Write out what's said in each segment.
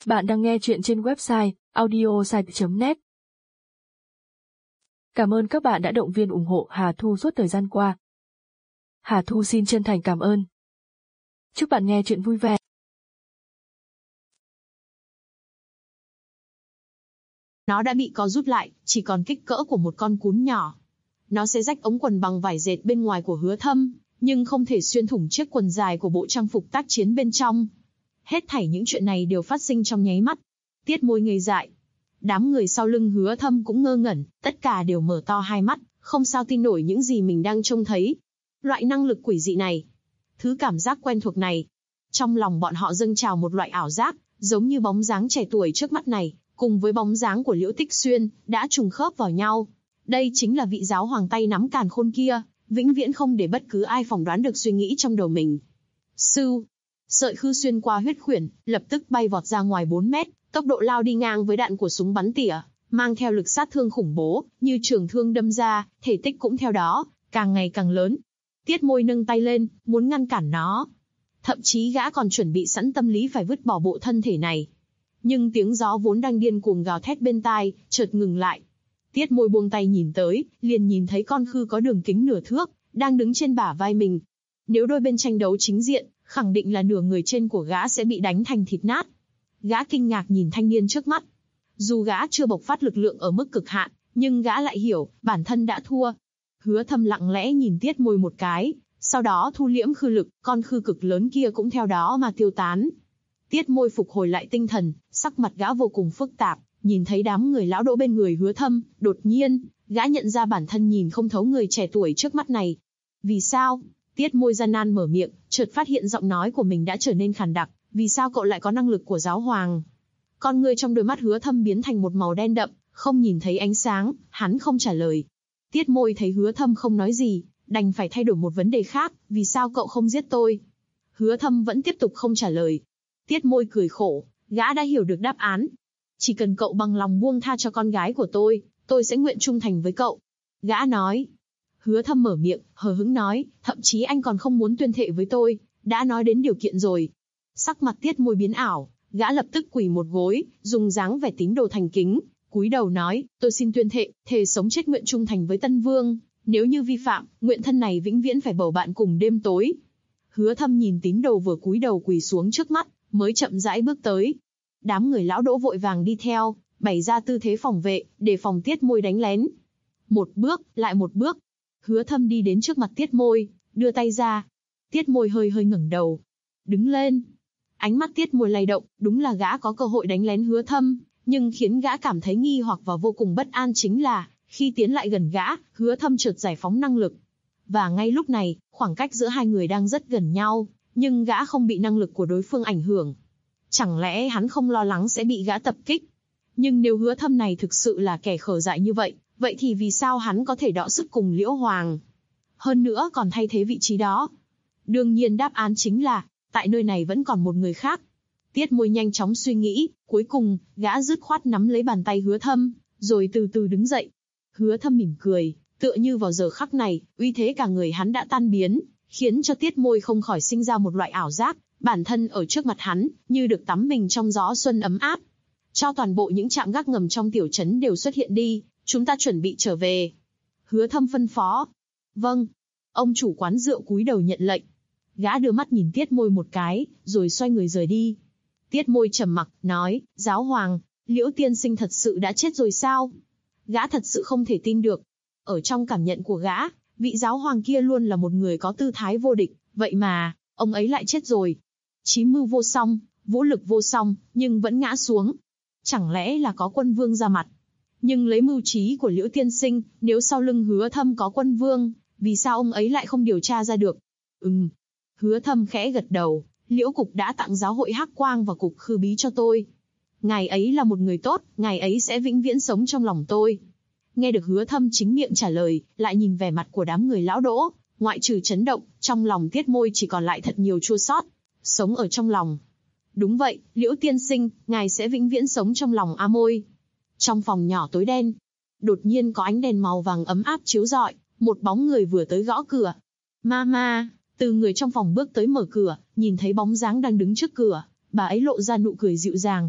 Bạn đang nghe chuyện trên website audiosite.net. Cảm ơn các bạn đã động viên ủng hộ Hà Thu suốt thời gian qua. Hà Thu xin chân thành cảm ơn. Chúc bạn nghe chuyện vui vẻ. Nó đã bị co rút lại, chỉ còn kích cỡ của một con cún nhỏ. Nó sẽ rách ống quần bằng vải dệt bên ngoài của Hứa Thâm, nhưng không thể xuyên thủng chiếc quần dài của bộ trang phục tác chiến bên trong. Hết thảy những chuyện này đều phát sinh trong nháy mắt. Tiết Môi ngây dại. Đám người sau lưng Hứa Thâm cũng ngơ ngẩn, tất cả đều mở to hai mắt, không sao tin nổi những gì mình đang trông thấy. Loại năng lực quỷ dị này, thứ cảm giác quen thuộc này. Trong lòng bọn họ dâng trào một loại ảo giác, giống như bóng dáng trẻ tuổi trước mắt này, cùng với bóng dáng của Liễu Tích Xuyên, đã trùng khớp vào nhau. Đây chính là vị giáo hoàng tay nắm càn khôn kia, vĩnh viễn không để bất cứ ai phỏng đoán được suy nghĩ trong đầu mình. Sưu, sợi khư xuyên qua huyết khuyển, lập tức bay vọt ra ngoài 4 mét, tốc độ lao đi ngang với đạn của súng bắn tỉa, mang theo lực sát thương khủng bố, như trường thương đâm ra, thể tích cũng theo đó, càng ngày càng lớn. Tiết Môi nâng tay lên, muốn ngăn cản nó. Thậm chí gã còn chuẩn bị sẵn tâm lý phải vứt bỏ bộ thân thể này. Nhưng tiếng gió vốn đang điên cuồng gào thét bên tai, chợt ngừng lại. Tiết Môi buông tay nhìn tới, liền nhìn thấy con khư có đường kính nửa thước, đang đứng trên bả vai mình. Nếu đôi bên tranh đấu chính diện, khẳng định là nửa người trên của gã sẽ bị đánh thành thịt nát. Gã kinh ngạc nhìn thanh niên trước mắt. Dù gã chưa bộc phát lực lượng ở mức cực hạn, nhưng gã lại hiểu, bản thân đã thua. Hứa Thâm lặng lẽ nhìn Tiết Môi một cái, sau đó thu liễm khư lực, con khư cực lớn kia cũng theo đó mà tiêu tán. Tiết Môi phục hồi lại tinh thần, sắc mặt gã vô cùng phức tạp, nhìn thấy đám người lão đỗ bên người Hứa Thâm, đột nhiên, gã nhận ra bản thân nhìn không thấu người trẻ tuổi trước mắt này. Vì sao? Tiết Môi gian nan mở miệng, chợt phát hiện giọng nói của mình đã trở nên khàn đặc. Vì sao cậu lại có năng lực của giáo hoàng? Con ngươi trong đôi mắt Hứa Thâm biến thành một màu đen đậm, không nhìn thấy ánh sáng, hắn không trả lời. Tiết Môi thấy Hứa Thâm không nói gì, đành phải thay đổi một vấn đề khác, vì sao cậu không giết tôi? Hứa Thâm vẫn tiếp tục không trả lời. Tiết Môi cười khổ, gã đã hiểu được đáp án. Chỉ cần cậu bằng lòng buông tha cho con gái của tôi sẽ nguyện trung thành với cậu. Gã nói. Hứa Thâm mở miệng, hờ hững nói, thậm chí anh còn không muốn tuyên thệ với tôi, đã nói đến điều kiện rồi. Sắc mặt Tiết Môi biến ảo, gã lập tức quỳ một gối, dùng dáng vẻ tín đồ thành kính, cúi đầu nói, tôi xin tuyên thệ, thề sống chết nguyện trung thành với Tân Vương, nếu như vi phạm, nguyện thân này vĩnh viễn phải bầu bạn cùng đêm tối. Hứa Thâm nhìn tín đồ vừa cúi đầu quỳ xuống trước mắt, mới chậm rãi bước tới. Đám người lão đỗ vội vàng đi theo, bày ra tư thế phòng vệ, để phòng Tiết Môi đánh lén. Một bước, lại một bước. Hứa Thâm đi đến trước mặt Tiết Môi, đưa tay ra. Tiết Môi hơi hơi ngẩng đầu. Đứng lên. Ánh mắt Tiết Môi lay động, đúng là gã có cơ hội đánh lén Hứa Thâm, nhưng khiến gã cảm thấy nghi hoặc và vô cùng bất an chính là, khi tiến lại gần gã, Hứa Thâm chợt giải phóng năng lực. Và ngay lúc này, khoảng cách giữa hai người đang rất gần nhau, nhưng gã không bị năng lực của đối phương ảnh hưởng. Chẳng lẽ hắn không lo lắng sẽ bị gã tập kích? Nhưng nếu Hứa Thâm này thực sự là kẻ khờ dại như vậy, vậy thì vì sao hắn có thể đọ sức cùng Liễu Hoàng? Hơn nữa còn thay thế vị trí đó. Đương nhiên đáp án chính là, tại nơi này vẫn còn một người khác. Tiết Môi nhanh chóng suy nghĩ, cuối cùng, gã dứt khoát nắm lấy bàn tay Hứa Thâm, rồi từ từ đứng dậy. Hứa Thâm mỉm cười, tựa như vào giờ khắc này, uy thế cả người hắn đã tan biến, khiến cho Tiết Môi không khỏi sinh ra một loại ảo giác, bản thân ở trước mặt hắn, như được tắm mình trong gió xuân ấm áp. Cho toàn bộ những trạm gác ngầm trong tiểu trấn đều xuất hiện đi, chúng ta chuẩn bị trở về. Hứa Thâm phân phó. Vâng. Ông chủ quán rượu cúi đầu nhận lệnh. Gã đưa mắt nhìn Tiết Môi một cái, rồi xoay người rời đi. Tiết Môi trầm mặc, nói, giáo hoàng, Liễu tiên sinh thật sự đã chết rồi sao? Gã thật sự không thể tin được. Ở trong cảm nhận của gã, vị giáo hoàng kia luôn là một người có tư thái vô địch, vậy mà, ông ấy lại chết rồi. Chí mưu vô song, vũ lực vô song, nhưng vẫn ngã xuống. Chẳng lẽ là có quân vương ra mặt? Nhưng lấy mưu trí của Liễu tiên sinh, nếu sau lưng Hứa Thâm có quân vương, vì sao ông ấy lại không điều tra ra được? Hứa Thâm khẽ gật đầu, Liễu cục đã tặng giáo hội Hắc Quang và cục khư bí cho tôi. Ngài ấy là một người tốt, ngài ấy sẽ vĩnh viễn sống trong lòng tôi. Nghe được Hứa Thâm chính miệng trả lời, lại nhìn vẻ mặt của đám người lão đỗ, ngoại trừ chấn động, trong lòng Tiết Môi chỉ còn lại thật nhiều chua xót, sống ở trong lòng. Đúng vậy, Liễu tiên sinh, ngài sẽ vĩnh viễn sống trong lòng A Môi. Trong phòng nhỏ tối đen, đột nhiên có ánh đèn màu vàng ấm áp chiếu rọi, một bóng người vừa tới gõ cửa. Mama, từ người trong phòng bước tới mở cửa, nhìn thấy bóng dáng đang đứng trước cửa, bà ấy lộ ra nụ cười dịu dàng.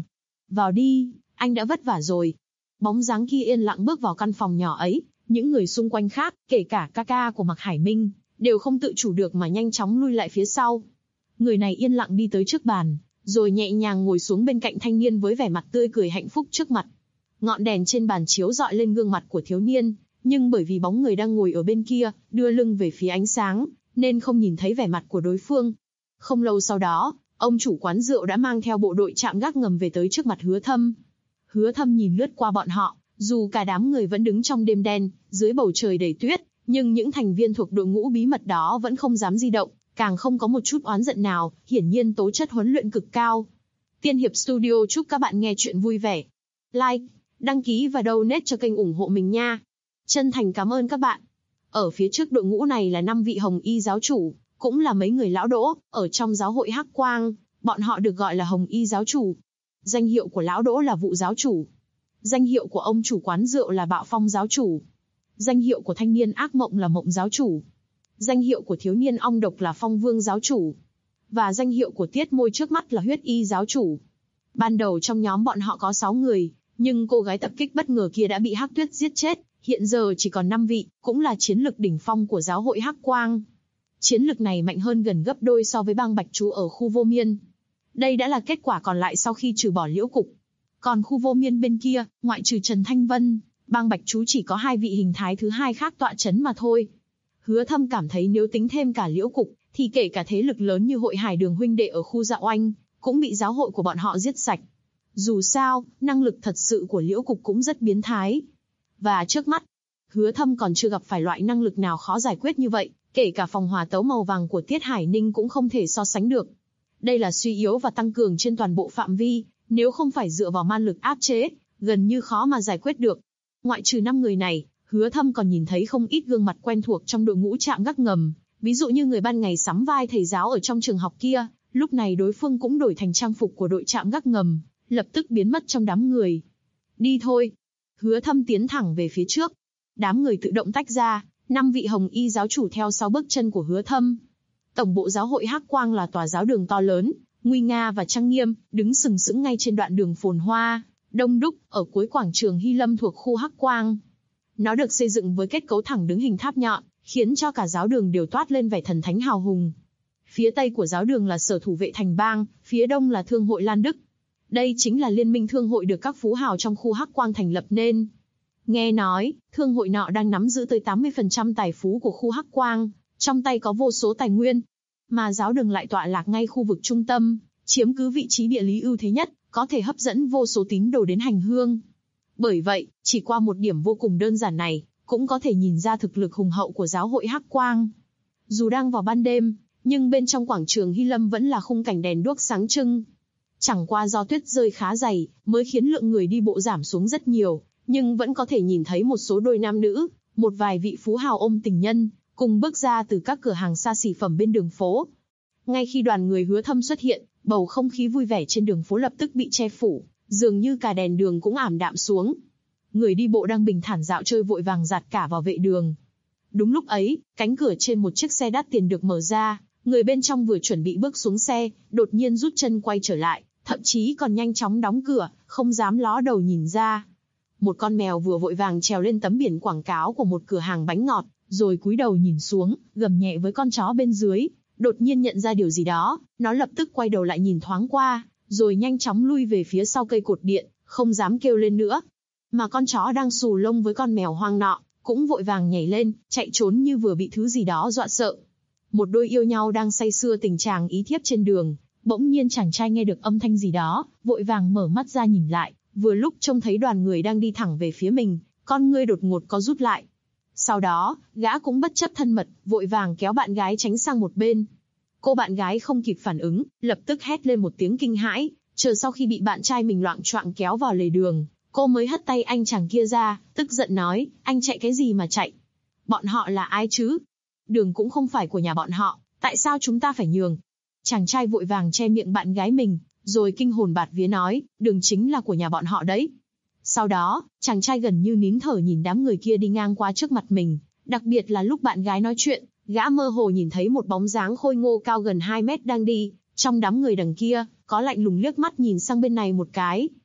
Vào đi, anh đã vất vả rồi. Bóng dáng kia yên lặng bước vào căn phòng nhỏ ấy, những người xung quanh khác, kể cả ca của Mạc Hải Minh, đều không tự chủ được mà nhanh chóng lui lại phía sau. Người này yên lặng đi tới trước bàn, rồi nhẹ nhàng ngồi xuống bên cạnh thanh niên với vẻ mặt tươi cười hạnh phúc trước mặt. Ngọn đèn trên bàn chiếu rọi lên gương mặt của thiếu niên, nhưng bởi vì bóng người đang ngồi ở bên kia, đưa lưng về phía ánh sáng, nên không nhìn thấy vẻ mặt của đối phương. Không lâu sau đó, ông chủ quán rượu đã mang theo bộ đội trạm gác ngầm về tới trước mặt Hứa Thâm. Hứa Thâm nhìn lướt qua bọn họ, dù cả đám người vẫn đứng trong đêm đen, dưới bầu trời đầy tuyết, nhưng những thành viên thuộc đội ngũ bí mật đó vẫn không dám di động, càng không có một chút oán giận nào, hiển nhiên tố chất huấn luyện cực cao. Tiên Hiệp Studio chúc các bạn nghe chuyện vui vẻ. Like, đăng ký và donate cho kênh ủng hộ mình nha. Chân thành cảm ơn các bạn. Ở phía trước đội ngũ này là 5 vị Hồng Y giáo chủ, cũng là mấy người lão đỗ, ở trong giáo hội Hắc Quang, bọn họ được gọi là Hồng Y giáo chủ. Danh hiệu của lão đỗ là Vụ giáo chủ. Danh hiệu của ông chủ quán rượu là Bạo Phong giáo chủ. Danh hiệu của thanh niên ác mộng là Mộng giáo chủ. Danh hiệu của thiếu niên ong độc là Phong Vương giáo chủ. Và danh hiệu của tiết môi trước mắt là Huyết Y giáo chủ. Ban đầu trong nhóm bọn họ có 6 người, nhưng cô gái tập kích bất ngờ kia đã bị Hắc Tuyết giết chết, hiện giờ chỉ còn 5 vị, cũng là chiến lực đỉnh phong của giáo hội Hắc Quang. Chiến lực này mạnh hơn gần gấp đôi so với bang Bạch Chú ở khu Vô Miên. Đây đã là kết quả còn lại sau khi trừ bỏ Liễu Cục. Còn khu Vô Miên bên kia, ngoại trừ Trần Thanh Vân, bang Bạch Chú chỉ có 2 vị hình thái thứ hai khác tọa chấn mà thôi. Hứa Thâm cảm thấy nếu tính thêm cả Liễu Cục, thì kể cả thế lực lớn như hội Hải Đường huynh đệ ở khu Dạ Oanh, cũng bị giáo hội của bọn họ giết sạch. Dù sao, năng lực thật sự của Liễu Cục cũng rất biến thái. Và trước mắt, Hứa Thâm còn chưa gặp phải loại năng lực nào khó giải quyết như vậy, kể cả phòng hỏa tấu màu vàng của Tiết Hải Ninh cũng không thể so sánh được. Đây là suy yếu và tăng cường trên toàn bộ phạm vi, nếu không phải dựa vào man lực áp chế, gần như khó mà giải quyết được. Ngoại trừ 5 người này, Hứa Thâm còn nhìn thấy không ít gương mặt quen thuộc trong đội ngũ trạm gác ngầm, ví dụ như người ban ngày sắm vai thầy giáo ở trong trường học kia, lúc này đối phương cũng đổi thành trang phục của đội trạm gác ngầm, lập tức biến mất trong đám người. Đi thôi. Hứa Thâm tiến thẳng về phía trước. Đám người tự động tách ra, 5 vị Hồng Y giáo chủ theo sau bước chân của Hứa Thâm. Tổng bộ giáo hội Hắc Quang là tòa giáo đường to lớn, nguy nga và trang nghiêm, đứng sừng sững ngay trên đoạn đường phồn hoa, đông đúc, ở cuối quảng trường Hy Lâm thuộc khu Hắc Quang. Nó được xây dựng với kết cấu thẳng đứng hình tháp nhọn, khiến cho cả giáo đường đều toát lên vẻ thần thánh hào hùng. Phía tây của giáo đường là Sở Thủ vệ Thành Bang, phía đông là Thương hội Lan Đức. Đây chính là liên minh thương hội được các phú hào trong khu Hắc Quang thành lập nên. Nghe nói, thương hội nọ đang nắm giữ tới 80% tài phú của khu Hắc Quang, trong tay có vô số tài nguyên. Mà giáo đường lại tọa lạc ngay khu vực trung tâm, chiếm cứ vị trí địa lý ưu thế nhất, có thể hấp dẫn vô số tín đồ đến hành hương. Bởi vậy, chỉ qua một điểm vô cùng đơn giản này, cũng có thể nhìn ra thực lực hùng hậu của giáo hội Hắc Quang. Dù đang vào ban đêm, nhưng bên trong quảng trường Hy Lâm vẫn là khung cảnh đèn đuốc sáng trưng. Chẳng qua do tuyết rơi khá dày, mới khiến lượng người đi bộ giảm xuống rất nhiều, nhưng vẫn có thể nhìn thấy một số đôi nam nữ, một vài vị phú hào ôm tình nhân, cùng bước ra từ các cửa hàng xa xỉ phẩm bên đường phố. Ngay khi đoàn người Hứa Thâm xuất hiện, bầu không khí vui vẻ trên đường phố lập tức bị che phủ, dường như cả đèn đường cũng ảm đạm xuống. Người đi bộ đang bình thản dạo chơi vội vàng dạt cả vào vệ đường. Đúng lúc ấy, cánh cửa trên một chiếc xe đắt tiền được mở ra, người bên trong vừa chuẩn bị bước xuống xe, đột nhiên rút chân quay trở lại, thậm chí còn nhanh chóng đóng cửa, không dám ló đầu nhìn ra. Một con mèo vừa vội vàng trèo lên tấm biển quảng cáo của một cửa hàng bánh ngọt, rồi cúi đầu nhìn xuống, gầm nhẹ với con chó bên dưới. Đột nhiên nhận ra điều gì đó, nó lập tức quay đầu lại nhìn thoáng qua, rồi nhanh chóng lui về phía sau cây cột điện, không dám kêu lên nữa. Mà con chó đang xù lông với con mèo hoang nọ, cũng vội vàng nhảy lên, chạy trốn như vừa bị thứ gì đó dọa sợ. Một đôi yêu nhau đang say sưa tình chàng ý thiếp trên đường, bỗng nhiên chàng trai nghe được âm thanh gì đó, vội vàng mở mắt ra nhìn lại, vừa lúc trông thấy đoàn người đang đi thẳng về phía mình, con ngươi đột ngột co rút lại. Sau đó, gã cũng bất chấp thân mật, vội vàng kéo bạn gái tránh sang một bên. Cô bạn gái không kịp phản ứng, lập tức hét lên một tiếng kinh hãi, chờ sau khi bị bạn trai mình loạng choạng kéo vào lề đường, cô mới hất tay anh chàng kia ra, tức giận nói, anh chạy cái gì mà chạy? Bọn họ là ai chứ? Đường cũng không phải của nhà bọn họ, tại sao chúng ta phải nhường? Chàng trai vội vàng che miệng bạn gái mình, rồi kinh hồn bạt vía nói, đường chính là của nhà bọn họ đấy. Sau đó, chàng trai gần như nín thở nhìn đám người kia đi ngang qua trước mặt mình, đặc biệt là lúc bạn gái nói chuyện, gã mơ hồ nhìn thấy một bóng dáng khôi ngô cao gần 2 mét đang đi, trong đám người đằng kia, có lạnh lùng liếc mắt nhìn sang bên này một cái.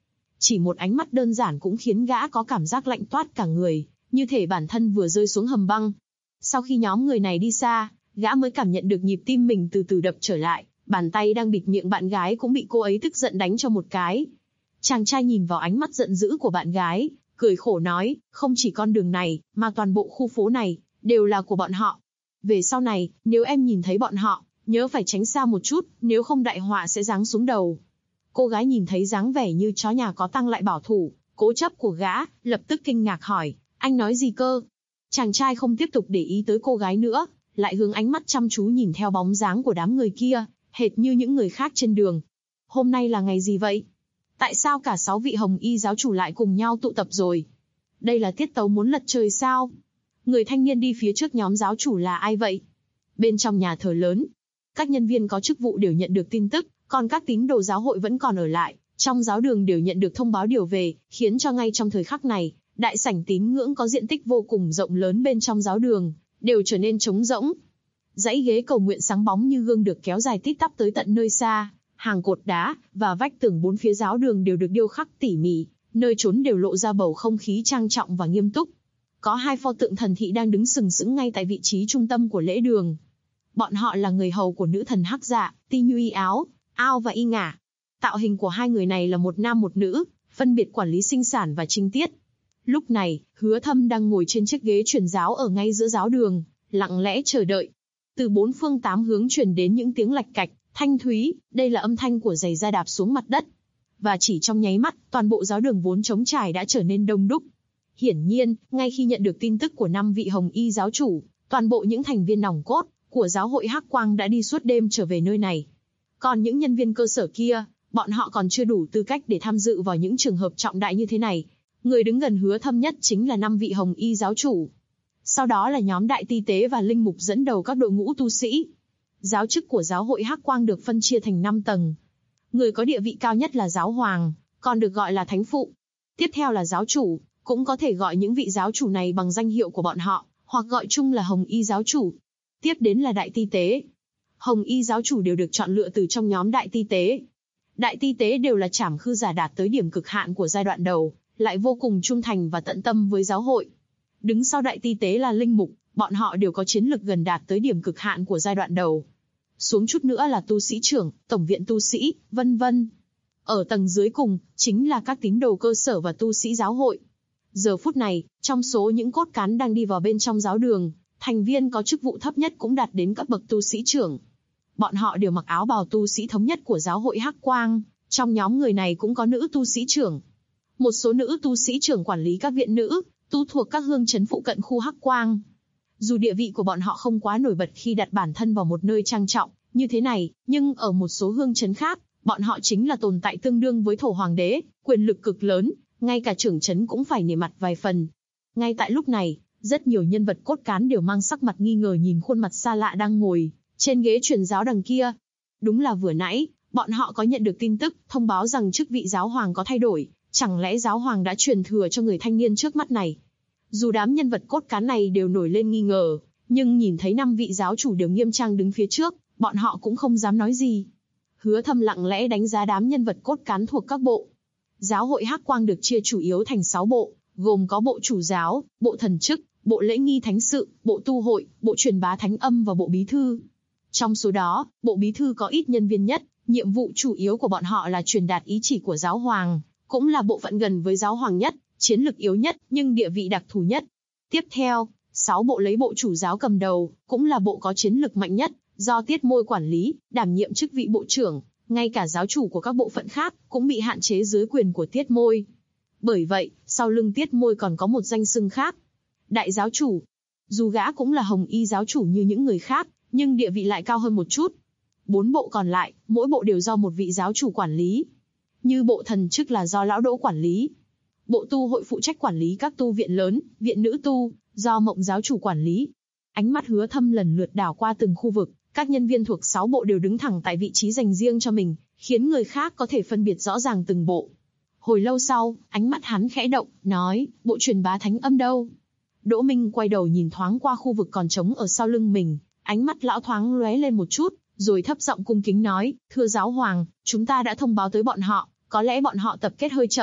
Chỉ một ánh mắt đơn giản cũng khiến gã có cảm giác lạnh toát cả người, như thể bản thân vừa rơi xuống hầm băng. Sau khi nhóm người này đi xa, gã mới cảm nhận được nhịp tim mình từ từ đập trở lại, bàn tay đang bịt miệng bạn gái cũng bị cô ấy tức giận đánh cho một cái. Chàng trai nhìn vào ánh mắt giận dữ của bạn gái, cười khổ nói, không chỉ con đường này, mà toàn bộ khu phố này, đều là của bọn họ. Về sau này, nếu em nhìn thấy bọn họ, nhớ phải tránh xa một chút, nếu không đại họa sẽ giáng xuống đầu. Cô gái nhìn thấy dáng vẻ như chó nhà có tang lại bảo thủ, cố chấp của gã, lập tức kinh ngạc hỏi, anh nói gì cơ? Chàng trai không tiếp tục để ý tới cô gái nữa, lại hướng ánh mắt chăm chú nhìn theo bóng dáng của đám người kia, hệt như những người khác trên đường. Hôm nay là ngày gì vậy? Tại sao cả 6 vị hồng y giáo chủ lại cùng nhau tụ tập rồi? Đây là tiết tấu muốn lật trời sao? Người thanh niên đi phía trước nhóm giáo chủ là ai vậy? Bên trong nhà thờ lớn, các nhân viên có chức vụ đều nhận được tin tức, còn các tín đồ giáo hội vẫn còn ở lại, trong giáo đường đều nhận được thông báo điều về, khiến cho ngay trong thời khắc này, đại sảnh tín ngưỡng có diện tích vô cùng rộng lớn bên trong giáo đường, đều trở nên trống rỗng. Dãy ghế cầu nguyện sáng bóng như gương được kéo dài tít tắp tới tận nơi xa, hàng cột đá và vách tường bốn phía giáo đường đều được điêu khắc tỉ mỉ, nơi trốn đều lộ ra bầu không khí trang trọng và nghiêm túc. Có 2 pho tượng thần thị đang đứng sừng sững ngay tại vị trí trung tâm của lễ đường. Bọn họ là người hầu của nữ thần Hắc Dạ, Ti Như Y Áo, Ao và Y Ngả. Tạo hình của 2 người này là một nam một nữ, phân biệt quản lý sinh sản và trinh tiết. Lúc này, Hứa Thâm đang ngồi trên chiếc ghế truyền giáo ở ngay giữa giáo đường, lặng lẽ chờ đợi. Từ 4 phương 8 hướng truyền đến những tiếng lạch cạch, thanh thúy, đây là âm thanh của giày da đạp xuống mặt đất. Và chỉ trong nháy mắt, toàn bộ giáo đường vốn trống trải đã trở nên đông đúc. Hiển nhiên, ngay khi nhận được tin tức của 5 vị hồng y giáo chủ, toàn bộ những thành viên nòng cốt của giáo hội Hắc Quang đã đi suốt đêm trở về nơi này. Còn những nhân viên cơ sở kia, bọn họ còn chưa đủ tư cách để tham dự vào những trường hợp trọng đại như thế này. Người đứng gần Hứa Thâm nhất chính là 5 vị hồng y giáo chủ. Sau đó là nhóm đại ti tế và linh mục dẫn đầu các đội ngũ tu sĩ. Giáo chức của giáo hội Hắc Quang được phân chia thành 5 tầng. Người có địa vị cao nhất là giáo hoàng, còn được gọi là thánh phụ. Tiếp theo là giáo chủ, cũng có thể gọi những vị giáo chủ này bằng danh hiệu của bọn họ, hoặc gọi chung là hồng y giáo chủ. Tiếp đến là đại ti tế. Hồng y giáo chủ đều được chọn lựa từ trong nhóm đại ti tế. Đại ti tế đều là trảm khư giả đạt tới điểm cực hạn của giai đoạn đầu, lại vô cùng trung thành và tận tâm với giáo hội. Đứng sau đại ti tế là linh mục, bọn họ đều có chiến lực gần đạt tới điểm cực hạn của giai đoạn đầu. Xuống chút nữa là tu sĩ trưởng, tổng viện tu sĩ, vân vân. Ở tầng dưới cùng, chính là các tín đồ cơ sở và tu sĩ giáo hội. Giờ phút này, trong số những cốt cán đang đi vào bên trong giáo đường, thành viên có chức vụ thấp nhất cũng đạt đến cấp bậc tu sĩ trưởng. Bọn họ đều mặc áo bào tu sĩ thống nhất của giáo hội Hắc Quang, trong nhóm người này cũng có nữ tu sĩ trưởng. Một số nữ tu sĩ trưởng quản lý các viện nữ, tu thuộc các hương trấn phụ cận khu Hắc Quang. Dù địa vị của bọn họ không quá nổi bật khi đặt bản thân vào một nơi trang trọng như thế này, nhưng ở một số hương trấn khác, bọn họ chính là tồn tại tương đương với thổ hoàng đế, quyền lực cực lớn, ngay cả trưởng trấn cũng phải nể mặt vài phần. Ngay tại lúc này, rất nhiều nhân vật cốt cán đều mang sắc mặt nghi ngờ nhìn khuôn mặt xa lạ đang ngồi trên ghế truyền giáo đằng kia. Đúng là vừa nãy, bọn họ có nhận được tin tức, thông báo rằng chức vị giáo hoàng có thay đổi, chẳng lẽ giáo hoàng đã truyền thừa cho người thanh niên trước mắt này? Dù đám nhân vật cốt cán này đều nổi lên nghi ngờ, nhưng nhìn thấy 5 vị giáo chủ đều nghiêm trang đứng phía trước, bọn họ cũng không dám nói gì. Hứa Thâm lặng lẽ đánh giá đám nhân vật cốt cán thuộc các bộ. Giáo hội Hắc Quang được chia chủ yếu thành 6 bộ, gồm có bộ chủ giáo, bộ thần chức, bộ lễ nghi thánh sự, bộ tu hội, bộ truyền bá thánh âm và bộ bí thư. Trong số đó, bộ bí thư có ít nhân viên nhất, nhiệm vụ chủ yếu của bọn họ là truyền đạt ý chỉ của giáo hoàng, cũng là bộ phận gần với giáo hoàng nhất, chiến lực yếu nhất, nhưng địa vị đặc thù nhất. Tiếp theo, 6 bộ lấy bộ chủ giáo cầm đầu, cũng là bộ có chiến lực mạnh nhất, do Tiết Môi quản lý, đảm nhiệm chức vị bộ trưởng, ngay cả giáo chủ của các bộ phận khác cũng bị hạn chế dưới quyền của Tiết Môi. Bởi vậy, sau lưng Tiết Môi còn có một danh xưng khác, đại giáo chủ. Dù gã cũng là hồng y giáo chủ như những người khác, nhưng địa vị lại cao hơn một chút. 4 bộ còn lại, mỗi bộ đều do một vị giáo chủ quản lý. Như bộ thần chức là do lão Đỗ quản lý. Bộ tu hội phụ trách quản lý các tu viện lớn, viện nữ tu, do Mộng giáo chủ quản lý. Ánh mắt Hứa Thâm lần lượt đảo qua từng khu vực, các nhân viên thuộc 6 bộ đều đứng thẳng tại vị trí dành riêng cho mình, khiến người khác có thể phân biệt rõ ràng từng bộ. Hồi lâu sau, ánh mắt hắn khẽ động, nói, bộ truyền bá thánh âm đâu? Đỗ Minh quay đầu nhìn thoáng qua khu vực còn trống ở sau lưng mình, ánh mắt lão thoáng lóe lên một chút, rồi thấp giọng cung kính nói, thưa giáo hoàng, chúng ta đã thông báo tới bọn họ, có lẽ bọn họ tập kết hơi chậm.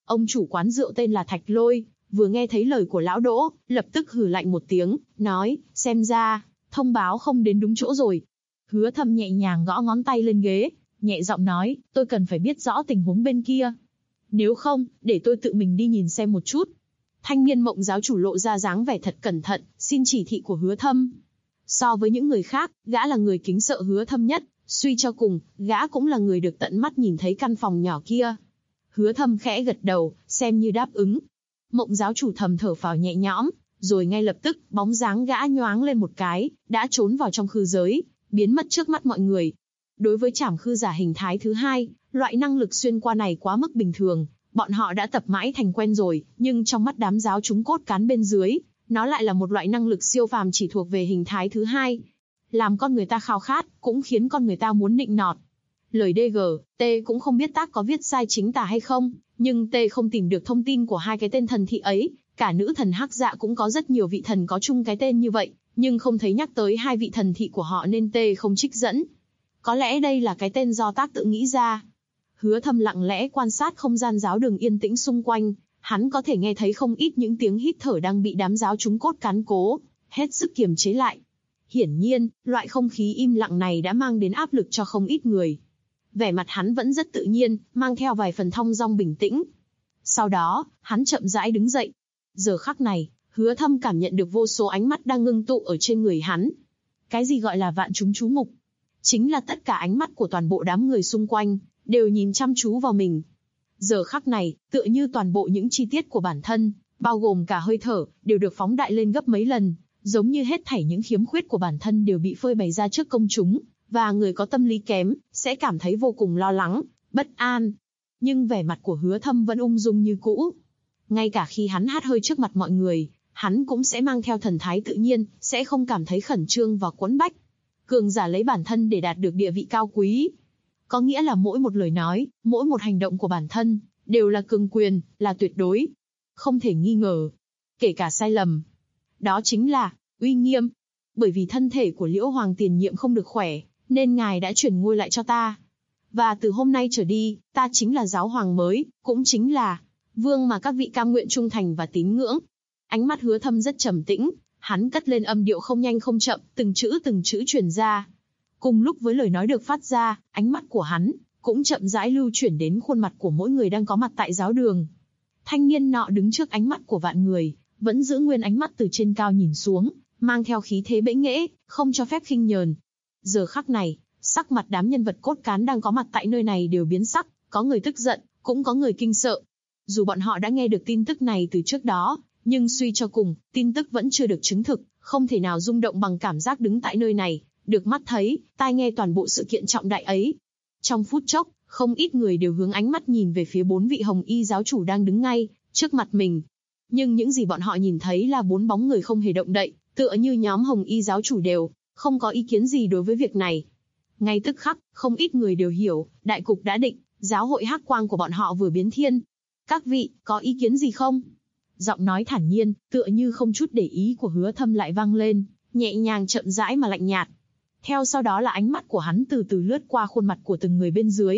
Ông chủ quán rượu tên là Thạch Lôi, vừa nghe thấy lời của lão Đỗ, lập tức hừ lạnh một tiếng, nói, xem ra, thông báo không đến đúng chỗ rồi. Hứa Thâm nhẹ nhàng gõ ngón tay lên ghế, nhẹ giọng nói, tôi cần phải biết rõ tình huống bên kia. Nếu không, để tôi tự mình đi nhìn xem một chút. Thanh niên Mộng giáo chủ lộ ra dáng vẻ thật cẩn thận, xin chỉ thị của Hứa Thâm. So với những người khác, gã là người kính sợ Hứa Thâm nhất, suy cho cùng, gã cũng là người được tận mắt nhìn thấy căn phòng nhỏ kia. Hứa Thâm khẽ gật đầu, xem như đáp ứng. Mộng giáo chủ thầm thở phào nhẹ nhõm, rồi ngay lập tức, bóng dáng gã nhoáng lên một cái, đã trốn vào trong khư giới, biến mất trước mắt mọi người. Đối với trảm khư giả hình thái thứ hai, loại năng lực xuyên qua này quá mức bình thường, bọn họ đã tập mãi thành quen rồi, nhưng trong mắt đám giáo chúng cốt cán bên dưới, nó lại là một loại năng lực siêu phàm chỉ thuộc về hình thái thứ hai. Làm con người ta khao khát, cũng khiến con người ta muốn nịnh nọt. Lời DG, T cũng không biết tác có viết sai chính tả hay không, nhưng T không tìm được thông tin của hai cái tên thần thị ấy, cả nữ thần Hắc Dạ cũng có rất nhiều vị thần có chung cái tên như vậy, nhưng không thấy nhắc tới hai vị thần thị của họ nên T không trích dẫn. Có lẽ đây là cái tên do tác tự nghĩ ra. Hứa Thâm lặng lẽ quan sát không gian giáo đường yên tĩnh xung quanh, hắn có thể nghe thấy không ít những tiếng hít thở đang bị đám giáo chúng cốt cán cố hết sức kiềm chế lại. Hiển nhiên, loại không khí im lặng này đã mang đến áp lực cho không ít người. Vẻ mặt hắn vẫn rất tự nhiên, mang theo vài phần thong dong bình tĩnh. Sau đó, hắn chậm rãi đứng dậy. Giờ khắc này, Hứa Thâm cảm nhận được vô số ánh mắt đang ngưng tụ ở trên người hắn. Cái gì gọi là vạn chúng chú mục? Chính là tất cả ánh mắt của toàn bộ đám người xung quanh, đều nhìn chăm chú vào mình. Giờ khắc này, tựa như toàn bộ những chi tiết của bản thân, bao gồm cả hơi thở, đều được phóng đại lên gấp mấy lần, giống như hết thảy những khiếm khuyết của bản thân đều bị phơi bày ra trước công chúng, và người có tâm lý kém, sẽ cảm thấy vô cùng lo lắng, bất an. Nhưng vẻ mặt của Hứa Thâm vẫn ung dung như cũ. Ngay cả khi hắn hát hơi trước mặt mọi người, hắn cũng sẽ mang theo thần thái tự nhiên, sẽ không cảm thấy khẩn trương và quẫn bách. Cường giả lấy bản thân để đạt được địa vị cao quý. Có nghĩa là mỗi một lời nói, mỗi một hành động của bản thân, đều là cường quyền, là tuyệt đối. Không thể nghi ngờ. Kể cả sai lầm. Đó chính là, uy nghiêm. Bởi vì thân thể của Liễu Hoàng tiền nhiệm không được khỏe, nên ngài đã chuyển ngôi lại cho ta. Và từ hôm nay trở đi, ta chính là giáo hoàng mới, cũng chính là vương mà các vị cam nguyện trung thành và tín ngưỡng. Ánh mắt Hứa Thâm rất trầm tĩnh, hắn cất lên âm điệu không nhanh không chậm, từng chữ truyền ra. Cùng lúc với lời nói được phát ra, ánh mắt của hắn cũng chậm rãi lưu chuyển đến khuôn mặt của mỗi người đang có mặt tại giáo đường. Thanh niên nọ đứng trước ánh mắt của vạn người, vẫn giữ nguyên ánh mắt từ trên cao nhìn xuống, mang theo khí thế bẽ nghễ, không cho phép khinh nhờn. Giờ khắc này, sắc mặt đám nhân vật cốt cán đang có mặt tại nơi này đều biến sắc, có người tức giận, cũng có người kinh sợ. Dù bọn họ đã nghe được tin tức này từ trước đó, nhưng suy cho cùng, tin tức vẫn chưa được chứng thực, không thể nào rung động bằng cảm giác đứng tại nơi này, được mắt thấy, tai nghe toàn bộ sự kiện trọng đại ấy. Trong phút chốc, không ít người đều hướng ánh mắt nhìn về phía 4 vị hồng y giáo chủ đang đứng ngay trước mặt mình. Nhưng những gì bọn họ nhìn thấy là 4 bóng người không hề động đậy, tựa như nhóm hồng y giáo chủ đều không có ý kiến gì đối với việc này. Ngay tức khắc, không ít người đều hiểu, đại cục đã định, giáo hội hắc quang của bọn họ vừa biến thiên. Các vị, có ý kiến gì không? Giọng nói thản nhiên, tựa như không chút để ý của Hứa Thâm lại vang lên, nhẹ nhàng chậm rãi mà lạnh nhạt. Theo sau đó là ánh mắt của hắn từ từ lướt qua khuôn mặt của từng người bên dưới.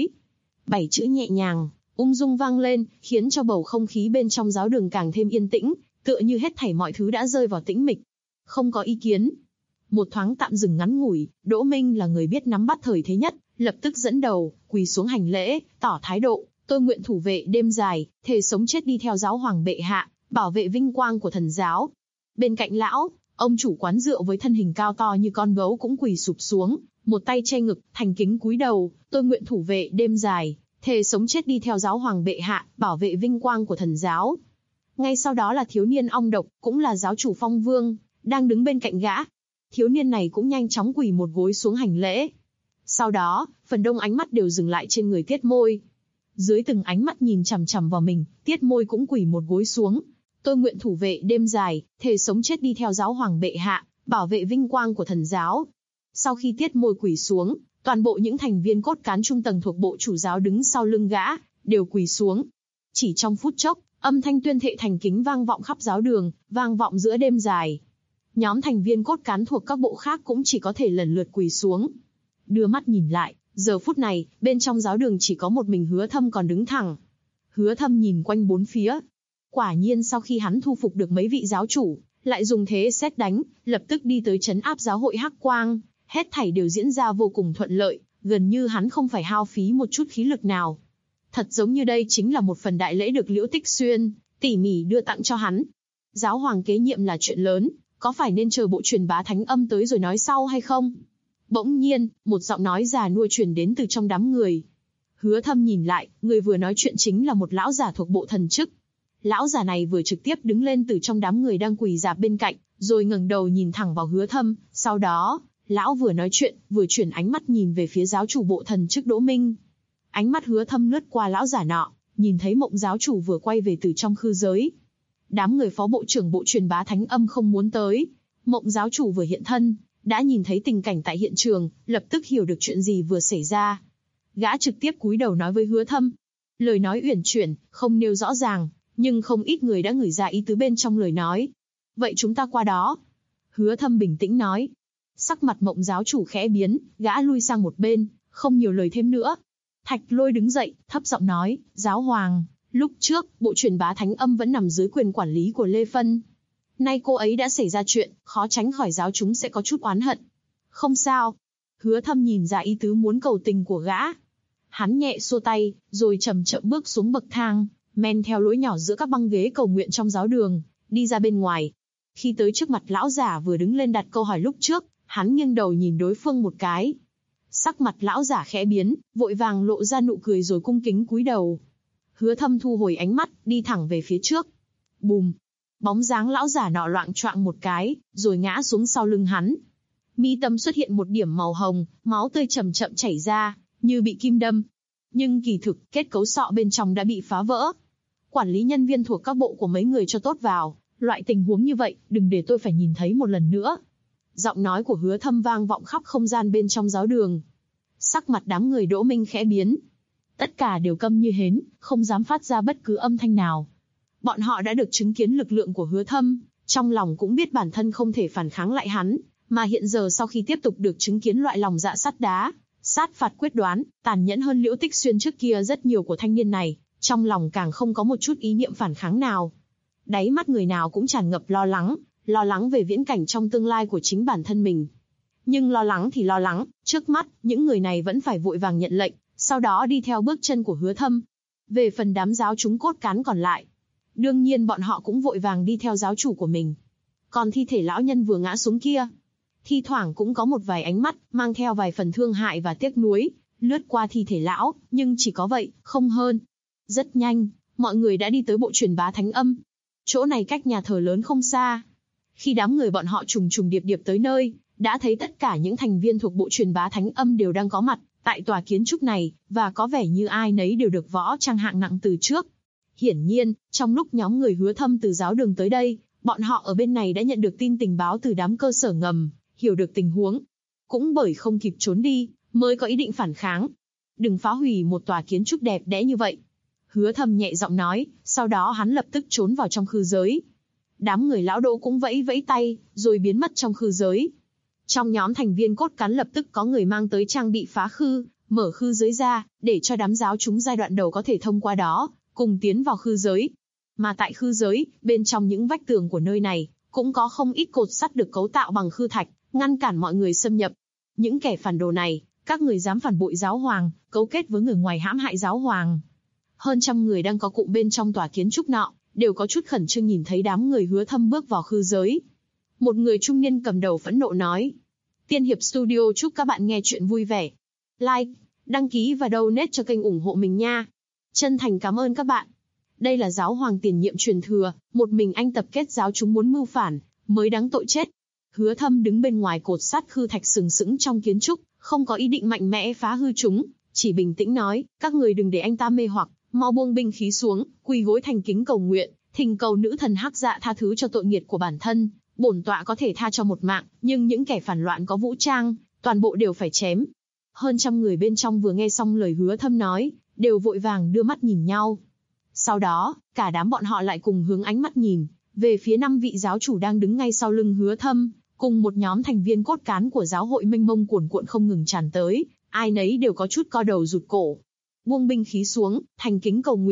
7 chữ nhẹ nhàng, ung dung vang lên, khiến cho bầu không khí bên trong giáo đường càng thêm yên tĩnh, tựa như hết thảy mọi thứ đã rơi vào tĩnh mịch. Không có ý kiến. Một thoáng tạm dừng ngắn ngủi, Đỗ Minh là người biết nắm bắt thời thế nhất, lập tức dẫn đầu, quỳ xuống hành lễ, tỏ thái độ, tôi nguyện thủ vệ đêm dài, thề sống chết đi theo giáo hoàng bệ hạ, bảo vệ vinh quang của thần giáo. Bên cạnh lão, ông chủ quán rượu với thân hình cao to như con gấu cũng quỳ sụp xuống, một tay che ngực, thành kính cúi đầu, tôi nguyện thủ vệ đêm dài, thề sống chết đi theo giáo hoàng bệ hạ, bảo vệ vinh quang của thần giáo. Ngay sau đó là thiếu niên ong độc, cũng là giáo chủ Phong Vương, đang đứng bên cạnh gã. Thiếu niên này cũng nhanh chóng quỳ một gối xuống hành lễ. Sau đó, phần đông ánh mắt đều dừng lại trên người Tiết Môi. Dưới từng ánh mắt nhìn chằm chằm vào mình, Tiết Môi cũng quỳ một gối xuống. Tôi nguyện thủ vệ đêm dài, thề sống chết đi theo giáo hoàng bệ hạ, bảo vệ vinh quang của thần giáo. Sau khi Tiết Môi quỳ xuống, toàn bộ những thành viên cốt cán trung tầng thuộc bộ chủ giáo đứng sau lưng gã, đều quỳ xuống. Chỉ trong phút chốc, âm thanh tuyên thệ thành kính vang vọng khắp giáo đường, vang vọng giữa đêm dài. Nhóm thành viên cốt cán thuộc các bộ khác cũng chỉ có thể lần lượt quỳ xuống. Đưa mắt nhìn lại, giờ phút này, bên trong giáo đường chỉ có một mình Hứa Thâm còn đứng thẳng. Hứa Thâm nhìn quanh bốn phía. Quả nhiên sau khi hắn thu phục được mấy vị giáo chủ, lại dùng thế sét đánh, lập tức đi tới trấn áp giáo hội Hắc Quang, hết thảy đều diễn ra vô cùng thuận lợi, gần như hắn không phải hao phí một chút khí lực nào. Thật giống như đây chính là một phần đại lễ được Liễu Tích Xuyên tỉ mỉ đưa tặng cho hắn. Giáo hoàng kế nhiệm là chuyện lớn, có phải nên chờ bộ truyền bá thánh âm tới rồi nói sau hay không? Bỗng nhiên, một giọng nói già nua truyền đến từ trong đám người. Hứa Thâm nhìn lại, người vừa nói chuyện chính là một lão giả thuộc bộ thần chức. Lão giả này vừa trực tiếp đứng lên từ trong đám người đang quỳ rạp bên cạnh, rồi ngẩng đầu nhìn thẳng vào Hứa Thâm, sau đó, lão vừa nói chuyện, vừa chuyển ánh mắt nhìn về phía giáo chủ bộ thần chức Đỗ Minh. Ánh mắt Hứa Thâm lướt qua lão giả nọ, nhìn thấy Mộng giáo chủ vừa quay về từ trong khư giới. Đám người phó bộ trưởng bộ truyền bá thánh âm không muốn tới. Mộng giáo chủ vừa hiện thân, đã nhìn thấy tình cảnh tại hiện trường, lập tức hiểu được chuyện gì vừa xảy ra. Gã trực tiếp cúi đầu nói với Hứa Thâm. Lời nói uyển chuyển, không nêu rõ ràng, nhưng không ít người đã ngửi ra ý tứ bên trong lời nói. Vậy chúng ta qua đó. Hứa Thâm bình tĩnh nói. Sắc mặt Mộng giáo chủ khẽ biến, gã lui sang một bên, không nhiều lời thêm nữa. Thạch Lôi đứng dậy, thấp giọng nói, giáo hoàng, lúc trước, bộ truyền bá thánh âm vẫn nằm dưới quyền quản lý của Lê Phân. Nay cô ấy đã xảy ra chuyện, khó tránh khỏi giáo chúng sẽ có chút oán hận. Không sao. Hứa Thâm nhìn ra ý tứ muốn cầu tình của gã. Hắn nhẹ xua tay, rồi chậm chậm bước xuống bậc thang, men theo lối nhỏ giữa các băng ghế cầu nguyện trong giáo đường, đi ra bên ngoài. Khi tới trước mặt lão giả vừa đứng lên đặt câu hỏi lúc trước, hắn nghiêng đầu nhìn đối phương một cái. Sắc mặt lão giả khẽ biến, vội vàng lộ ra nụ cười rồi cung kính cúi đầu. Hứa Thâm thu hồi ánh mắt, đi thẳng về phía trước. Bùm! Bóng dáng lão giả nọ loạng choạng một cái, rồi ngã xuống sau lưng hắn. Mi tâm xuất hiện một điểm màu hồng, máu tươi chậm chậm chảy ra, như bị kim đâm. Nhưng kỳ thực, kết cấu sọ bên trong đã bị phá vỡ. Quản lý nhân viên thuộc các bộ của mấy người cho tốt vào, loại tình huống như vậy, đừng để tôi phải nhìn thấy một lần nữa. Giọng nói của Hứa Thâm vang vọng khắp không gian bên trong giáo đường. Sắc mặt đám người Đỗ Minh khẽ biến. Tất cả đều câm như hến, không dám phát ra bất cứ âm thanh nào. Bọn họ đã được chứng kiến lực lượng của Hứa Thâm, trong lòng cũng biết bản thân không thể phản kháng lại hắn, mà hiện giờ sau khi tiếp tục được chứng kiến loại lòng dạ sắt đá, sát phạt quyết đoán, tàn nhẫn hơn Liễu Tích Xuyên trước kia rất nhiều của thanh niên này, trong lòng càng không có một chút ý niệm phản kháng nào. Đáy mắt người nào cũng tràn ngập lo lắng về viễn cảnh trong tương lai của chính bản thân mình. Nhưng lo lắng thì lo lắng, trước mắt, những người này vẫn phải vội vàng nhận lệnh, sau đó đi theo bước chân của Hứa Thâm. Về phần đám giáo chúng cốt cán còn lại, đương nhiên bọn họ cũng vội vàng đi theo giáo chủ của mình. Còn thi thể lão nhân vừa ngã xuống kia, thi thoảng cũng có một vài ánh mắt, mang theo vài phần thương hại và tiếc nuối, lướt qua thi thể lão, nhưng chỉ có vậy, không hơn. Rất nhanh, mọi người đã đi tới bộ truyền bá thánh âm. Chỗ này cách nhà thờ lớn không xa. Khi đám người bọn họ trùng trùng điệp điệp tới nơi, đã thấy tất cả những thành viên thuộc bộ truyền bá thánh âm đều đang có mặt tại tòa kiến trúc này, và có vẻ như ai nấy đều được võ trang hạng nặng từ trước. Hiển nhiên, trong lúc nhóm người Hứa Thâm từ giáo đường tới đây, bọn họ ở bên này đã nhận được tin tình báo từ đám cơ sở ngầm, hiểu được tình huống. Cũng bởi không kịp trốn đi, mới có ý định phản kháng. Đừng phá hủy một tòa kiến trúc đẹp đẽ như vậy. Hứa Thâm nhẹ giọng nói, sau đó hắn lập tức trốn vào trong khư giới. Đám người lão Đỗ cũng vẫy vẫy tay, rồi biến mất trong khư giới. Trong nhóm thành viên cốt cán lập tức có người mang tới trang bị phá khư, mở khư giới ra, để cho đám giáo chúng giai đoạn đầu có thể thông qua đó, cùng tiến vào khư giới. Mà tại khư giới, bên trong những vách tường của nơi này, cũng có không ít cột sắt được cấu tạo bằng khư thạch, ngăn cản mọi người xâm nhập. Những kẻ phản đồ này, các người dám phản bội giáo hoàng, cấu kết với người ngoài hãm hại giáo hoàng. Hơn trăm người đang có cụm bên trong tòa kiến trúc nọ, đều có chút khẩn trương nhìn thấy đám người Hứa Thâm bước vào khư giới. Một người trung niên cầm đầu phẫn nộ nói. Tiên Hiệp Studio chúc các bạn nghe chuyện vui vẻ. Like, đăng ký và donate cho kênh ủng hộ mình nha. Chân thành cảm ơn các bạn. Đây là giáo hoàng tiền nhiệm truyền thừa, một mình anh tập kết giáo chúng muốn mưu phản, mới đáng tội chết. Hứa Thâm đứng bên ngoài cột sắt khư thạch sừng sững trong kiến trúc, không có ý định mạnh mẽ phá hư chúng, chỉ bình tĩnh nói, các người đừng để anh ta mê hoặc, mau buông binh khí xuống, quỳ gối thành kính cầu nguyện, thỉnh cầu nữ thần Hắc Dạ tha thứ cho tội nghiệt của bản thân. Bổn tọa có thể tha cho một mạng, nhưng những kẻ phản loạn có vũ trang, toàn bộ đều phải chém. Hơn trăm người bên trong vừa nghe xong lời Hứa Thâm nói, đều vội vàng đưa mắt nhìn nhau. Sau đó, cả đám bọn họ lại cùng hướng ánh mắt nhìn về phía 5 vị giáo chủ đang đứng ngay sau lưng Hứa Thâm, cùng một nhóm thành viên cốt cán của giáo hội mênh mông cuồn cuộn không ngừng tràn tới, ai nấy đều có chút co đầu rụt cổ. Buông binh khí xuống, thành kính cầu nguyện,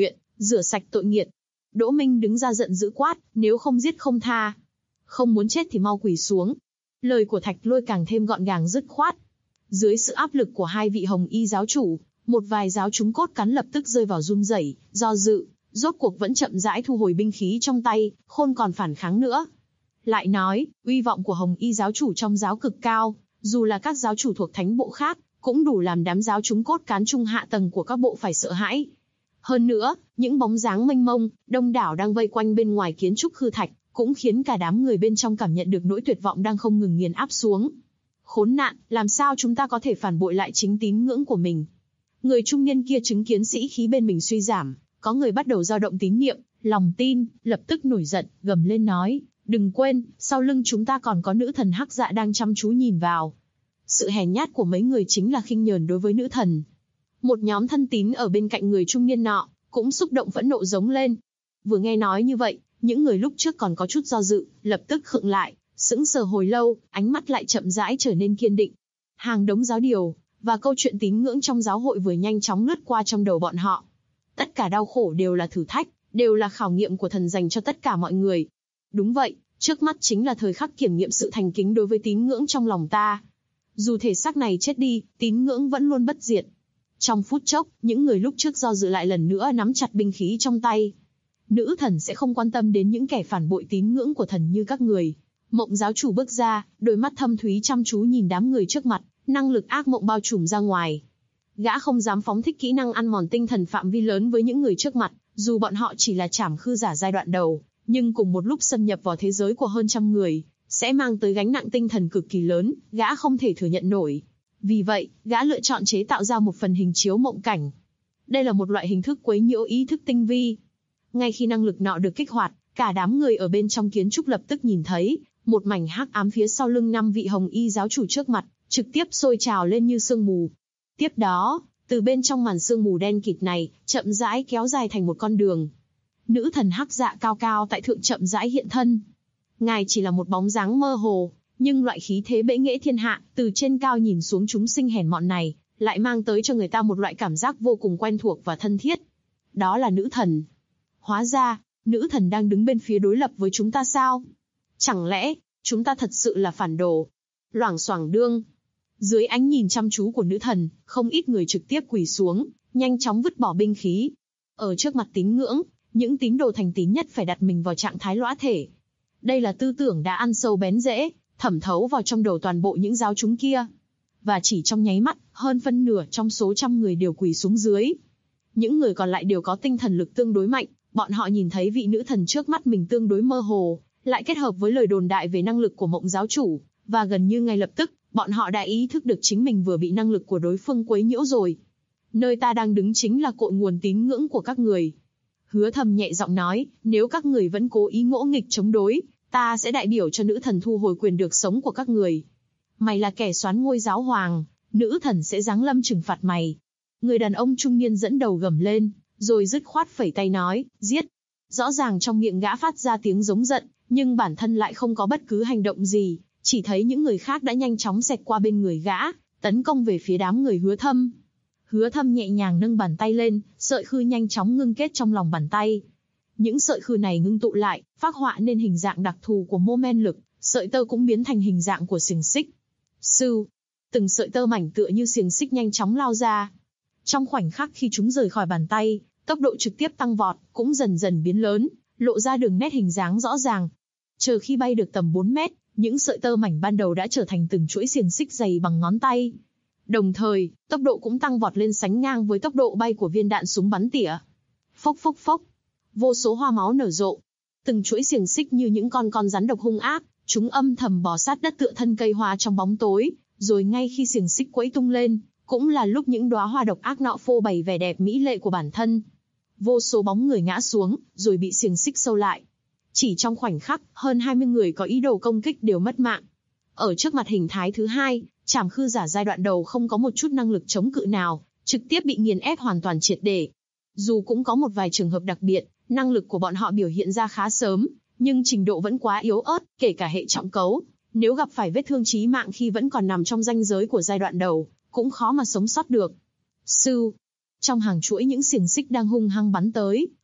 rửa sạch tội nghiệt. Đỗ Minh đứng ra giận dữ quát, nếu không giết không tha. Không muốn chết thì mau quỳ xuống. Lời của Thạch Lôi càng thêm gọn gàng dứt khoát. Dưới sự áp lực của hai vị hồng y giáo chủ, một vài giáo chúng cốt cán lập tức rơi vào run rẩy, do dự, rốt cuộc vẫn chậm rãi thu hồi binh khí trong tay, không còn phản kháng nữa. Lại nói, uy vọng của hồng y giáo chủ trong giáo cực cao, dù là các giáo chủ thuộc thánh bộ khác, cũng đủ làm đám giáo chúng cốt cán trung hạ tầng của các bộ phải sợ hãi. Hơn nữa, những bóng dáng mênh mông, đông đảo đang vây quanh bên ngoài kiến trúc Khư Thạch, cũng khiến cả đám người bên trong cảm nhận được nỗi tuyệt vọng đang không ngừng nghiền áp xuống. Khốn nạn, làm sao chúng ta có thể phản bội lại chính tín ngưỡng của mình? Người trung niên kia chứng kiến sĩ khí bên mình suy giảm, có người bắt đầu dao động tín niệm, lòng tin, lập tức nổi giận, gầm lên nói, đừng quên, sau lưng chúng ta còn có nữ thần Hắc Dạ đang chăm chú nhìn vào. Sự hèn nhát của mấy người chính là khinh nhờn đối với nữ thần. Một nhóm thân tín ở bên cạnh người trung niên nọ, cũng xúc động phẫn nộ giống lên. Vừa nghe nói như vậy, những người lúc trước còn có chút do dự, lập tức khựng lại, sững sờ hồi lâu, ánh mắt lại chậm rãi trở nên kiên định. Hàng đống giáo điều, và câu chuyện tín ngưỡng trong giáo hội vừa nhanh chóng lướt qua trong đầu bọn họ. Tất cả đau khổ đều là thử thách, đều là khảo nghiệm của thần dành cho tất cả mọi người. Đúng vậy, trước mắt chính là thời khắc kiểm nghiệm sự thành kính đối với tín ngưỡng trong lòng ta. Dù thể xác này chết đi, tín ngưỡng vẫn luôn bất diệt. Trong phút chốc, những người lúc trước do dự lại lần nữa nắm chặt binh khí trong tay. Nữ thần sẽ không quan tâm đến những kẻ phản bội tín ngưỡng của thần như các người. Mộng giáo chủ bước ra, đôi mắt thâm thúy chăm chú nhìn đám người trước mặt, năng lực ác mộng bao trùm ra ngoài. Gã không dám phóng thích kỹ năng ăn mòn tinh thần phạm vi lớn với những người trước mặt, dù bọn họ chỉ là trảm khư giả giai đoạn đầu, nhưng cùng một lúc xâm nhập vào thế giới của hơn trăm người, sẽ mang tới gánh nặng tinh thần cực kỳ lớn, gã không thể thừa nhận nổi. Vì vậy, gã lựa chọn chế tạo ra một phần hình chiếu mộng cảnh. Đây là một loại hình thức quấy nhiễu ý thức tinh vi. Ngay khi năng lực nọ được kích hoạt, cả đám người ở bên trong kiến trúc lập tức nhìn thấy, một mảnh hắc ám phía sau lưng 5 vị hồng y giáo chủ trước mặt, trực tiếp sôi trào lên như sương mù. Tiếp đó, từ bên trong màn sương mù đen kịt này, chậm rãi kéo dài thành một con đường. Nữ thần Hắc Dạ cao cao tại thượng chậm rãi hiện thân. Ngài chỉ là một bóng dáng mơ hồ, nhưng loại khí thế bệ nghệ thiên hạ, từ trên cao nhìn xuống chúng sinh hèn mọn này, lại mang tới cho người ta một loại cảm giác vô cùng quen thuộc và thân thiết. Đó là nữ thần. Hóa ra, nữ thần đang đứng bên phía đối lập với chúng ta sao? Chẳng lẽ, chúng ta thật sự là phản đồ? Loảng xoảng đương. Dưới ánh nhìn chăm chú của nữ thần, không ít người trực tiếp quỳ xuống, nhanh chóng vứt bỏ binh khí. Ở trước mặt tín ngưỡng, những tín đồ thành tín nhất phải đặt mình vào trạng thái lõa thể. Đây là tư tưởng đã ăn sâu bén rễ, thẩm thấu vào trong đầu toàn bộ những giáo chúng kia. Và chỉ trong nháy mắt, hơn phân nửa trong số trăm người đều quỳ xuống dưới. Những người còn lại đều có tinh thần lực tương đối mạnh, bọn họ nhìn thấy vị nữ thần trước mắt mình tương đối mơ hồ, lại kết hợp với lời đồn đại về năng lực của mộng giáo chủ, và gần như ngay lập tức, bọn họ đã ý thức được chính mình vừa bị năng lực của đối phương quấy nhiễu rồi. Nơi ta đang đứng chính là cội nguồn tín ngưỡng của các người. Hứa Thầm nhẹ giọng nói, nếu các người vẫn cố ý ngỗ nghịch chống đối, ta sẽ đại biểu cho nữ thần thu hồi quyền được sống của các người. Mày là kẻ soán ngôi giáo hoàng, nữ thần sẽ giáng lâm trừng phạt mày. Người đàn ông trung niên dẫn đầu gầm lên, rồi dứt khoát phẩy tay nói, giết. Rõ ràng trong miệng gã phát ra tiếng giống giận, nhưng bản thân lại không có bất cứ hành động gì, chỉ thấy những người khác đã nhanh chóng xẹt qua bên người gã, tấn công về phía đám người Hứa Thâm. Hứa Thâm nhẹ nhàng nâng bàn tay lên, sợi khư nhanh chóng ngưng kết trong lòng bàn tay. Những sợi khư này ngưng tụ lại, phác họa nên hình dạng đặc thù của mô men lực, sợi tơ cũng biến thành hình dạng của xiềng xích. Sưu, từng sợi tơ mảnh tựa như xiềng xích nhanh chóng lao ra. Trong khoảnh khắc khi chúng rời khỏi bàn tay, tốc độ trực tiếp tăng vọt, cũng dần dần biến lớn, lộ ra đường nét hình dáng rõ ràng. Chờ khi bay được tầm 4 mét, những sợi tơ mảnh ban đầu đã trở thành từng chuỗi xiềng xích dày bằng ngón tay. Đồng thời, tốc độ cũng tăng vọt lên sánh ngang với tốc độ bay của viên đạn súng bắn tỉa. Phốc phốc phốc, vô số hoa máu nở rộ. Từng chuỗi xiềng xích như những con rắn độc hung ác, chúng âm thầm bò sát đất tựa thân cây hoa trong bóng tối, rồi ngay khi xiềng xích quẫy tung lên, cũng là lúc những đóa hoa độc ác nọ phô bày vẻ đẹp mỹ lệ của bản thân. Vô số bóng người ngã xuống, rồi bị xiềng xích sâu lại. Chỉ trong khoảnh khắc, hơn 20 người có ý đồ công kích đều mất mạng. Ở trước mặt hình thái thứ hai, trảm khư giả giai đoạn đầu không có một chút năng lực chống cự nào, trực tiếp bị nghiền ép hoàn toàn triệt để. Dù cũng có một vài trường hợp đặc biệt, năng lực của bọn họ biểu hiện ra khá sớm, nhưng trình độ vẫn quá yếu ớt, kể cả hệ trọng cấu. Nếu gặp phải vết thương chí mạng khi vẫn còn nằm trong ranh giới của giai đoạn đầu, cũng khó mà sống sót được. Sưu, trong hàng chuỗi những xiềng xích đang hung hăng bắn tới,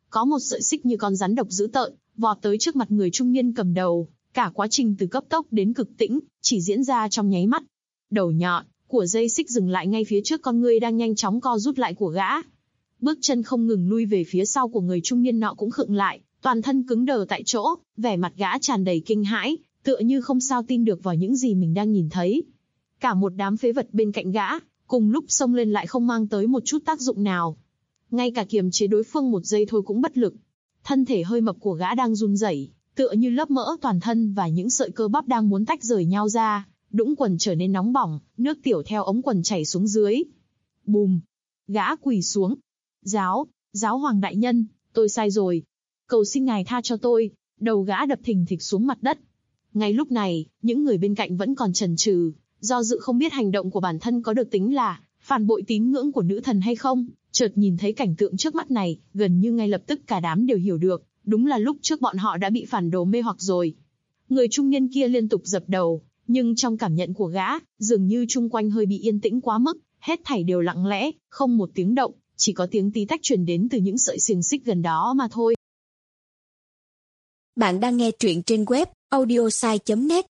Có một sợi xích như con rắn độc dữ tợn, vọt tới trước mặt người trung niên cầm đầu. Cả quá trình từ cấp tốc đến cực tĩnh, chỉ diễn ra trong nháy mắt. Đầu nhọn của dây xích dừng lại ngay phía trước con ngươi đang nhanh chóng co rút lại của gã. Bước chân không ngừng lui về phía sau của người trung niên nọ cũng khựng lại, toàn thân cứng đờ tại chỗ, vẻ mặt gã tràn đầy kinh hãi, tựa như không sao tin được vào những gì mình đang nhìn thấy. Cả một đám phế vật bên cạnh gã, cùng lúc xông lên lại không mang tới một chút tác dụng nào. Ngay cả kiềm chế đối phương một giây thôi cũng bất lực. Thân thể hơi mập của gã đang run rẩy, tựa như lớp mỡ toàn thân và những sợi cơ bắp đang muốn tách rời nhau ra, đũng quần trở nên nóng bỏng, nước tiểu theo ống quần chảy xuống dưới. Bùm! Gã quỳ xuống. Giáo hoàng đại nhân, tôi sai rồi. Cầu xin ngài tha cho tôi. Đầu gã đập thình thịch xuống mặt đất. Ngay lúc này, những người bên cạnh vẫn còn chần chừ, do dự không biết hành động của bản thân có được tính là phản bội tín ngưỡng của nữ thần hay không. Chợt nhìn thấy cảnh tượng trước mắt này, gần như ngay lập tức cả đám đều hiểu được, đúng là lúc trước bọn họ đã bị phản đồ mê hoặc rồi. Người trung niên kia liên tục dập đầu, nhưng trong cảm nhận của gã, dường như chung quanh hơi bị yên tĩnh quá mức, hết thảy đều lặng lẽ, không một tiếng động, chỉ có tiếng tí tách truyền đến từ những sợi xiềng xích gần đó mà thôi. Bạn đang nghe truyện trên web audiosai.net.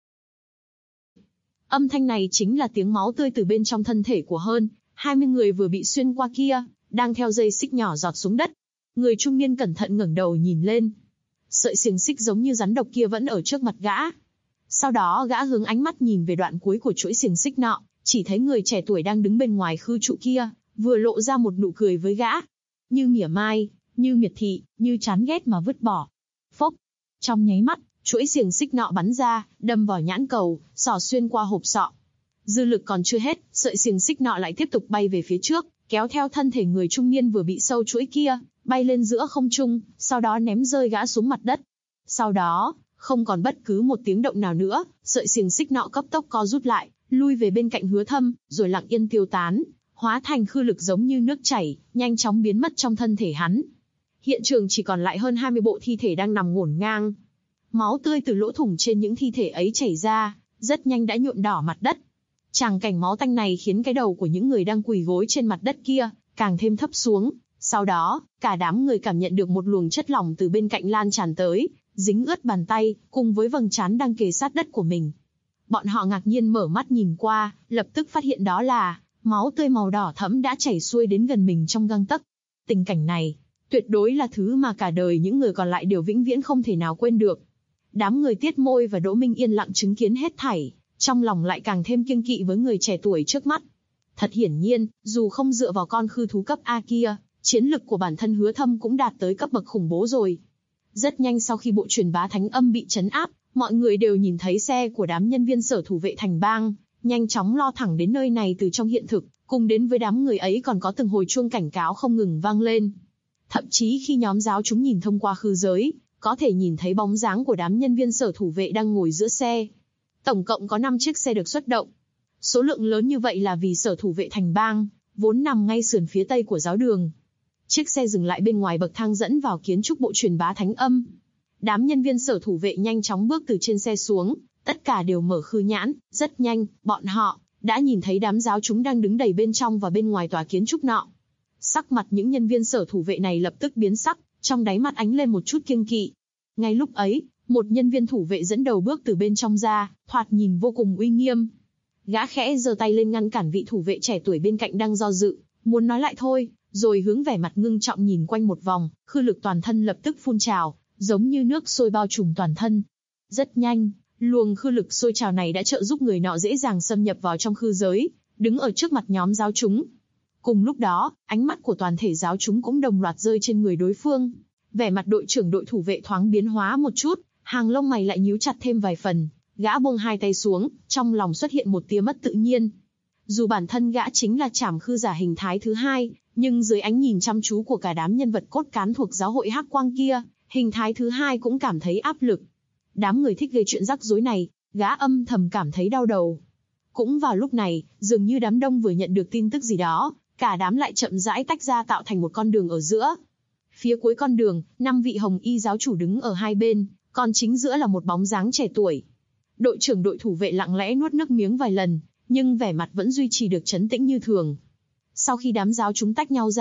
Âm thanh này chính là tiếng máu tươi từ bên trong thân thể của hơn 20 người vừa bị xuyên qua kia, đang theo dây xích nhỏ giọt xuống đất. Người trung niên cẩn thận ngẩng đầu nhìn lên. Sợi xiềng xích giống như rắn độc kia vẫn ở trước mặt gã. Sau đó gã hướng ánh mắt nhìn về đoạn cuối của chuỗi xiềng xích nọ, chỉ thấy người trẻ tuổi đang đứng bên ngoài khư trụ kia, vừa lộ ra một nụ cười với gã. Như mỉa mai, như miệt thị, như chán ghét mà vứt bỏ. Phốc! Trong nháy mắt, chuỗi xiềng xích nọ bắn ra, đâm vào nhãn cầu, xỏ xuyên qua hộp sọ. Dư lực còn chưa hết, sợi xiềng xích nọ lại tiếp tục bay về phía trước, kéo theo thân thể người trung niên vừa bị sâu chuỗi kia, bay lên giữa không trung, sau đó ném rơi gã xuống mặt đất. Sau đó, không còn bất cứ một tiếng động nào nữa, sợi xiềng xích nọ cấp tốc co rút lại, lui về bên cạnh Hứa Thâm, rồi lặng yên tiêu tán, hóa thành khư lực giống như nước chảy, nhanh chóng biến mất trong thân thể hắn. Hiện trường chỉ còn lại hơn 20 bộ thi thể đang nằm ngổn ngang. Máu tươi từ lỗ thủng trên những thi thể ấy chảy ra, rất nhanh đã nhuộm đỏ mặt đất. Tràng cảnh máu tanh này khiến cái đầu của những người đang quỳ gối trên mặt đất kia càng thêm thấp xuống. Sau đó, cả đám người cảm nhận được một luồng chất lỏng từ bên cạnh lan tràn tới, dính ướt bàn tay, cùng với vầng trán đang kề sát đất của mình. Bọn họ ngạc nhiên mở mắt nhìn qua, lập tức phát hiện đó là máu tươi màu đỏ thẫm đã chảy xuôi đến gần mình trong gang tấc. Tình cảnh này, tuyệt đối là thứ mà cả đời những người còn lại đều vĩnh viễn không thể nào quên được. Đám người Tiết Môi và Đỗ Minh yên lặng chứng kiến hết thảy, trong lòng lại càng thêm kiêng kỵ với người trẻ tuổi trước mắt. Thật hiển nhiên, dù không dựa vào con khư thú cấp A kia, chiến lực của bản thân Hứa Thâm cũng đạt tới cấp bậc khủng bố rồi. Rất nhanh sau khi bộ truyền bá thánh âm bị trấn áp, mọi người đều nhìn thấy xe của đám nhân viên sở thủ vệ thành bang, nhanh chóng lo thẳng đến nơi này từ trong hiện thực, cùng đến với đám người ấy còn có từng hồi chuông cảnh cáo không ngừng vang lên. Thậm chí khi nhóm giáo chúng nhìn thông qua khư giới, có thể nhìn thấy bóng dáng của đám nhân viên sở thủ vệ đang ngồi giữa xe. Tổng cộng có 5 chiếc xe được xuất động. Số lượng lớn như vậy là vì sở thủ vệ thành bang, vốn nằm ngay sườn phía tây của giáo đường. Chiếc xe dừng lại bên ngoài bậc thang dẫn vào kiến trúc bộ truyền bá thánh âm. Đám nhân viên sở thủ vệ nhanh chóng bước từ trên xe xuống, tất cả đều mở khư nhãn, rất nhanh, bọn họ đã nhìn thấy đám giáo chúng đang đứng đầy bên trong và bên ngoài tòa kiến trúc nọ. Sắc mặt những nhân viên sở thủ vệ này lập tức biến sắc, trong đáy mắt ánh lên một chút kiêng kỵ. Ngay lúc ấy, một nhân viên thủ vệ dẫn đầu bước từ bên trong ra, thoạt nhìn vô cùng uy nghiêm. Gã khẽ giơ tay lên ngăn cản vị thủ vệ trẻ tuổi bên cạnh đang do dự, muốn nói lại thôi, rồi hướng vẻ mặt ngưng trọng nhìn quanh một vòng, khư lực toàn thân lập tức phun trào, giống như nước sôi bao trùm toàn thân. Rất nhanh, luồng khư lực sôi trào này đã trợ giúp người nọ dễ dàng xâm nhập vào trong khư giới, đứng ở trước mặt nhóm giáo chúng. Cùng lúc đó, ánh mắt của toàn thể giáo chúng cũng đồng loạt rơi trên người đối phương. Vẻ mặt đội trưởng đội thủ vệ thoáng biến hóa một chút, hàng lông mày lại nhíu chặt thêm vài phần. Gã buông hai tay xuống, trong lòng xuất hiện một tia mất tự nhiên. Dù bản thân gã chính là trảm khư giả hình thái thứ hai, nhưng dưới ánh nhìn chăm chú của cả đám nhân vật cốt cán thuộc giáo hội Hắc Quang kia, hình thái thứ hai cũng cảm thấy áp lực. Đám người thích gây chuyện rắc rối này, gã âm thầm cảm thấy đau đầu. Cũng vào lúc này, dường như đám đông vừa nhận được tin tức gì đó, cả đám lại chậm rãi tách ra tạo thành một con đường ở giữa. Phía cuối con đường, 5 vị hồng y giáo chủ đứng ở hai bên, còn chính giữa là một bóng dáng trẻ tuổi. Đội trưởng đội thủ vệ lặng lẽ nuốt nước miếng vài lần, nhưng vẻ mặt vẫn duy trì được trấn tĩnh như thường. Sau khi đám giáo chúng tách nhau ra,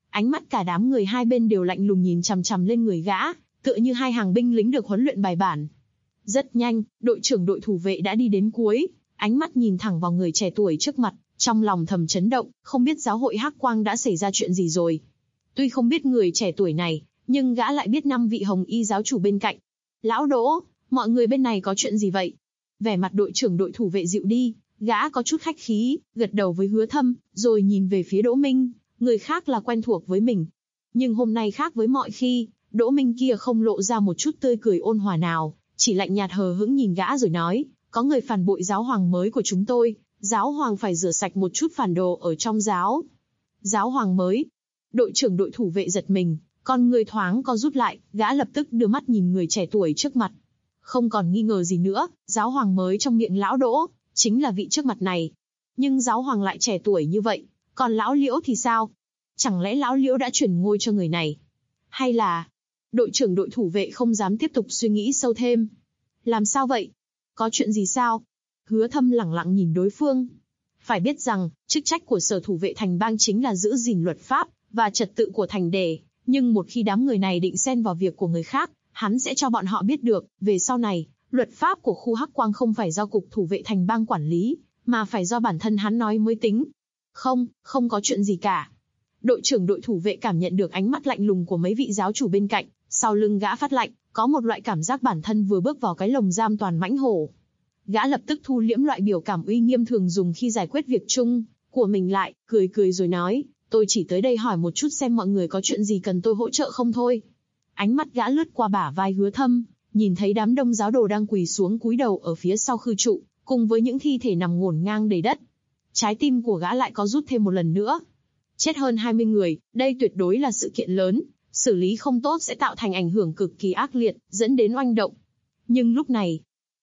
Ánh mắt cả đám người hai bên đều lạnh lùng nhìn chằm chằm lên người gã, tựa như hai hàng binh lính được huấn luyện bài bản. Rất nhanh, đội trưởng đội thủ vệ đã đi đến cuối, ánh mắt nhìn thẳng vào người trẻ tuổi trước mặt, trong lòng thầm chấn động, không biết giáo hội Hắc Quang đã xảy ra chuyện gì rồi. Tuy không biết người trẻ tuổi này, nhưng gã lại biết 5 vị hồng y giáo chủ bên cạnh. Lão Đỗ, mọi người bên này có chuyện gì vậy? Vẻ mặt đội trưởng đội thủ vệ dịu đi, gã có chút khách khí, gật đầu với Hứa Thâm, rồi nhìn về phía Đỗ Minh, người khác là quen thuộc với mình. Nhưng hôm nay khác với mọi khi, Đỗ Minh kia không lộ ra một chút tươi cười ôn hòa nào, chỉ lạnh nhạt hờ hững nhìn gã rồi nói, có người phản bội giáo hoàng mới của chúng tôi, giáo hoàng phải rửa sạch một chút phản đồ ở trong giáo. Giáo hoàng mới? Đội trưởng đội thủ vệ giật mình, con người thoáng co rút lại, gã lập tức đưa mắt nhìn người trẻ tuổi trước mặt. Không còn nghi ngờ gì nữa, giáo hoàng mới trong miệng lão Đỗ, chính là vị trước mặt này. Nhưng giáo hoàng lại trẻ tuổi như vậy, còn lão Liễu thì sao? Chẳng lẽ lão Liễu đã chuyển ngôi cho người này? Hay là... Đội trưởng đội thủ vệ không dám tiếp tục suy nghĩ sâu thêm. Làm sao vậy? Có chuyện gì sao? Hứa Thâm lẳng lặng nhìn đối phương. Phải biết rằng, chức trách của sở thủ vệ thành bang chính là giữ gìn luật pháp và trật tự của thành đề. Nhưng một khi đám người này định xen vào việc của người khác, hắn sẽ cho bọn họ biết được, về sau này, luật pháp của khu Hắc Quang không phải do cục thủ vệ thành bang quản lý, mà phải do bản thân hắn nói mới tính. Không có chuyện gì cả. Đội trưởng đội thủ vệ cảm nhận được ánh mắt lạnh lùng của mấy vị giáo chủ bên cạnh, sau lưng gã phát lạnh, có một loại cảm giác bản thân vừa bước vào cái lồng giam toàn mãnh hổ. Gã lập tức thu liễm loại biểu cảm uy nghiêm thường dùng khi giải quyết việc chung của mình lại, cười rồi nói, tôi chỉ tới đây hỏi một chút xem mọi người có chuyện gì cần tôi hỗ trợ không thôi. Ánh mắt gã lướt qua bả vai Hứa Thâm, nhìn thấy đám đông giáo đồ đang quỳ xuống cúi đầu ở phía sau khư trụ, cùng với những thi thể nằm ngổn ngang đầy đất. Trái tim của gã lại có rút thêm một lần nữa. Chết hơn 20 người, đây tuyệt đối là sự kiện lớn, xử lý không tốt sẽ tạo thành ảnh hưởng cực kỳ ác liệt, dẫn đến oanh động. Nhưng lúc này,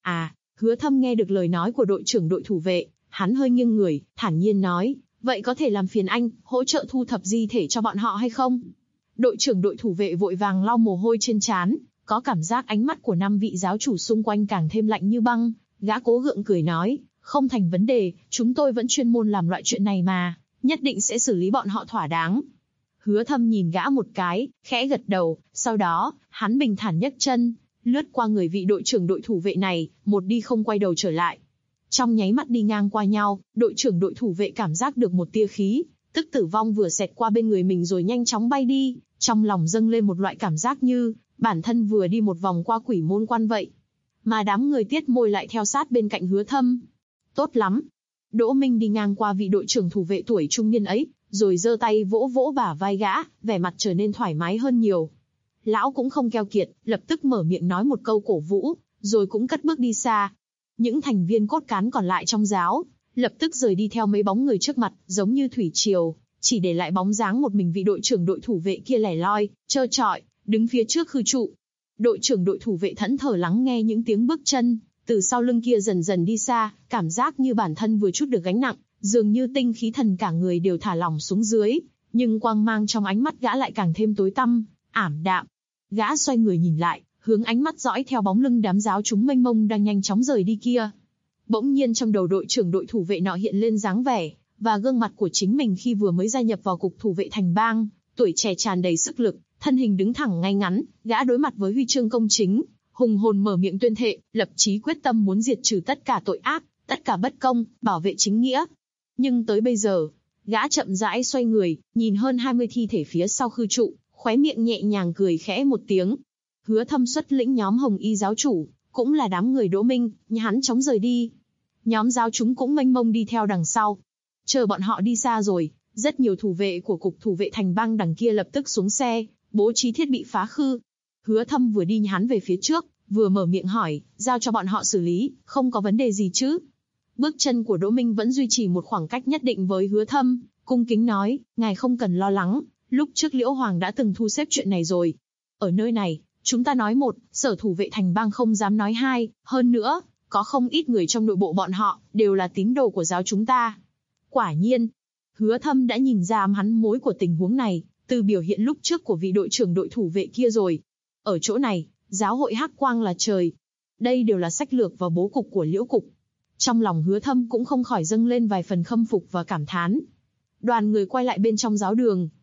Hứa Thâm nghe được lời nói của đội trưởng đội thủ vệ, hắn hơi nghiêng người, thản nhiên nói, vậy có thể làm phiền anh, hỗ trợ thu thập di thể cho bọn họ hay không? Đội trưởng đội thủ vệ vội vàng lau mồ hôi trên trán, có cảm giác ánh mắt của 5 vị giáo chủ xung quanh càng thêm lạnh như băng, gã cố gượng cười nói, không thành vấn đề, chúng tôi vẫn chuyên môn làm loại chuyện này mà, nhất định sẽ xử lý bọn họ thỏa đáng. Hứa Thâm nhìn gã một cái, khẽ gật đầu, sau đó, hắn bình thản nhấc chân, lướt qua người vị đội trưởng đội thủ vệ này, một đi không quay đầu trở lại. Trong nháy mắt đi ngang qua nhau, đội trưởng đội thủ vệ cảm giác được một tia khí, tức tử vong vừa xẹt qua bên người mình rồi nhanh chóng bay đi, trong lòng dâng lên một loại cảm giác như, bản thân vừa đi một vòng qua quỷ môn quan vậy. Mà đám người Tiết Môi lại theo sát bên cạnh Hứa Thâm. Tốt lắm. Đỗ Minh đi ngang qua vị đội trưởng thủ vệ tuổi trung niên ấy, rồi giơ tay vỗ vỗ bả vai gã, vẻ mặt trở nên thoải mái hơn nhiều. Lão cũng không keo kiệt, lập tức mở miệng nói một câu cổ vũ, rồi cũng cất bước đi xa. Những thành viên cốt cán còn lại trong giáo, lập tức rời đi theo mấy bóng người trước mặt, giống như thủy triều, chỉ để lại bóng dáng một mình vị đội trưởng đội thủ vệ kia lẻ loi, trơ trọi, đứng phía trước khư trụ. Đội trưởng đội thủ vệ thẫn thờ lắng nghe những tiếng bước chân, từ sau lưng kia dần dần đi xa, cảm giác như bản thân vừa chút được gánh nặng, dường như tinh khí thần cả người đều thả lỏng xuống dưới, nhưng quang mang trong ánh mắt gã lại càng thêm tối tăm, ảm đạm. Gã xoay người nhìn lại, hướng ánh mắt dõi theo bóng lưng đám giáo chúng mênh mông đang nhanh chóng rời đi kia. Bỗng nhiên trong đầu đội trưởng đội thủ vệ nọ hiện lên dáng vẻ và gương mặt của chính mình khi vừa mới gia nhập vào cục thủ vệ thành bang, tuổi trẻ tràn đầy sức lực, thân hình đứng thẳng ngay ngắn, gã đối mặt với huy chương công chính, hùng hồn mở miệng tuyên thệ, lập chí quyết tâm muốn diệt trừ tất cả tội ác, tất cả bất công, bảo vệ chính nghĩa. Nhưng tới bây giờ, gã chậm rãi xoay người, nhìn hơn 20 thi thể phía sau khư trụ, khóe miệng nhẹ nhàng cười khẽ một tiếng. Hứa Thâm xuất lĩnh nhóm hồng y giáo chủ, cũng là đám người Đỗ Minh, nhưng hắn chóng rời đi. Nhóm giáo chúng cũng mênh mông đi theo đằng sau. Chờ bọn họ đi xa rồi, rất nhiều thủ vệ của cục thủ vệ thành bang đằng kia lập tức xuống xe, bố trí thiết bị phá khư. Hứa Thâm vừa đi hắn về phía trước, vừa mở miệng hỏi, giao cho bọn họ xử lý, không có vấn đề gì chứ? Bước chân của Đỗ Minh vẫn duy trì một khoảng cách nhất định với Hứa Thâm, cung kính nói, ngài không cần lo lắng, lúc trước Liễu Hoàng đã từng thu xếp chuyện này rồi. Ở nơi này, chúng ta nói một, sở thủ vệ thành bang không dám nói hai, hơn nữa, có không ít người trong nội bộ bọn họ, đều là tín đồ của giáo chúng ta. Quả nhiên, Hứa Thâm đã nhìn ra hắn mối của tình huống này, từ biểu hiện lúc trước của vị đội trưởng đội thủ vệ kia rồi. Ở chỗ này, giáo hội Hắc Quang là trời. Đây đều là sách lược và bố cục của Liễu cục. Trong lòng Hứa Thâm cũng không khỏi dâng lên vài phần khâm phục và cảm thán. Đoàn người quay lại bên trong giáo đường.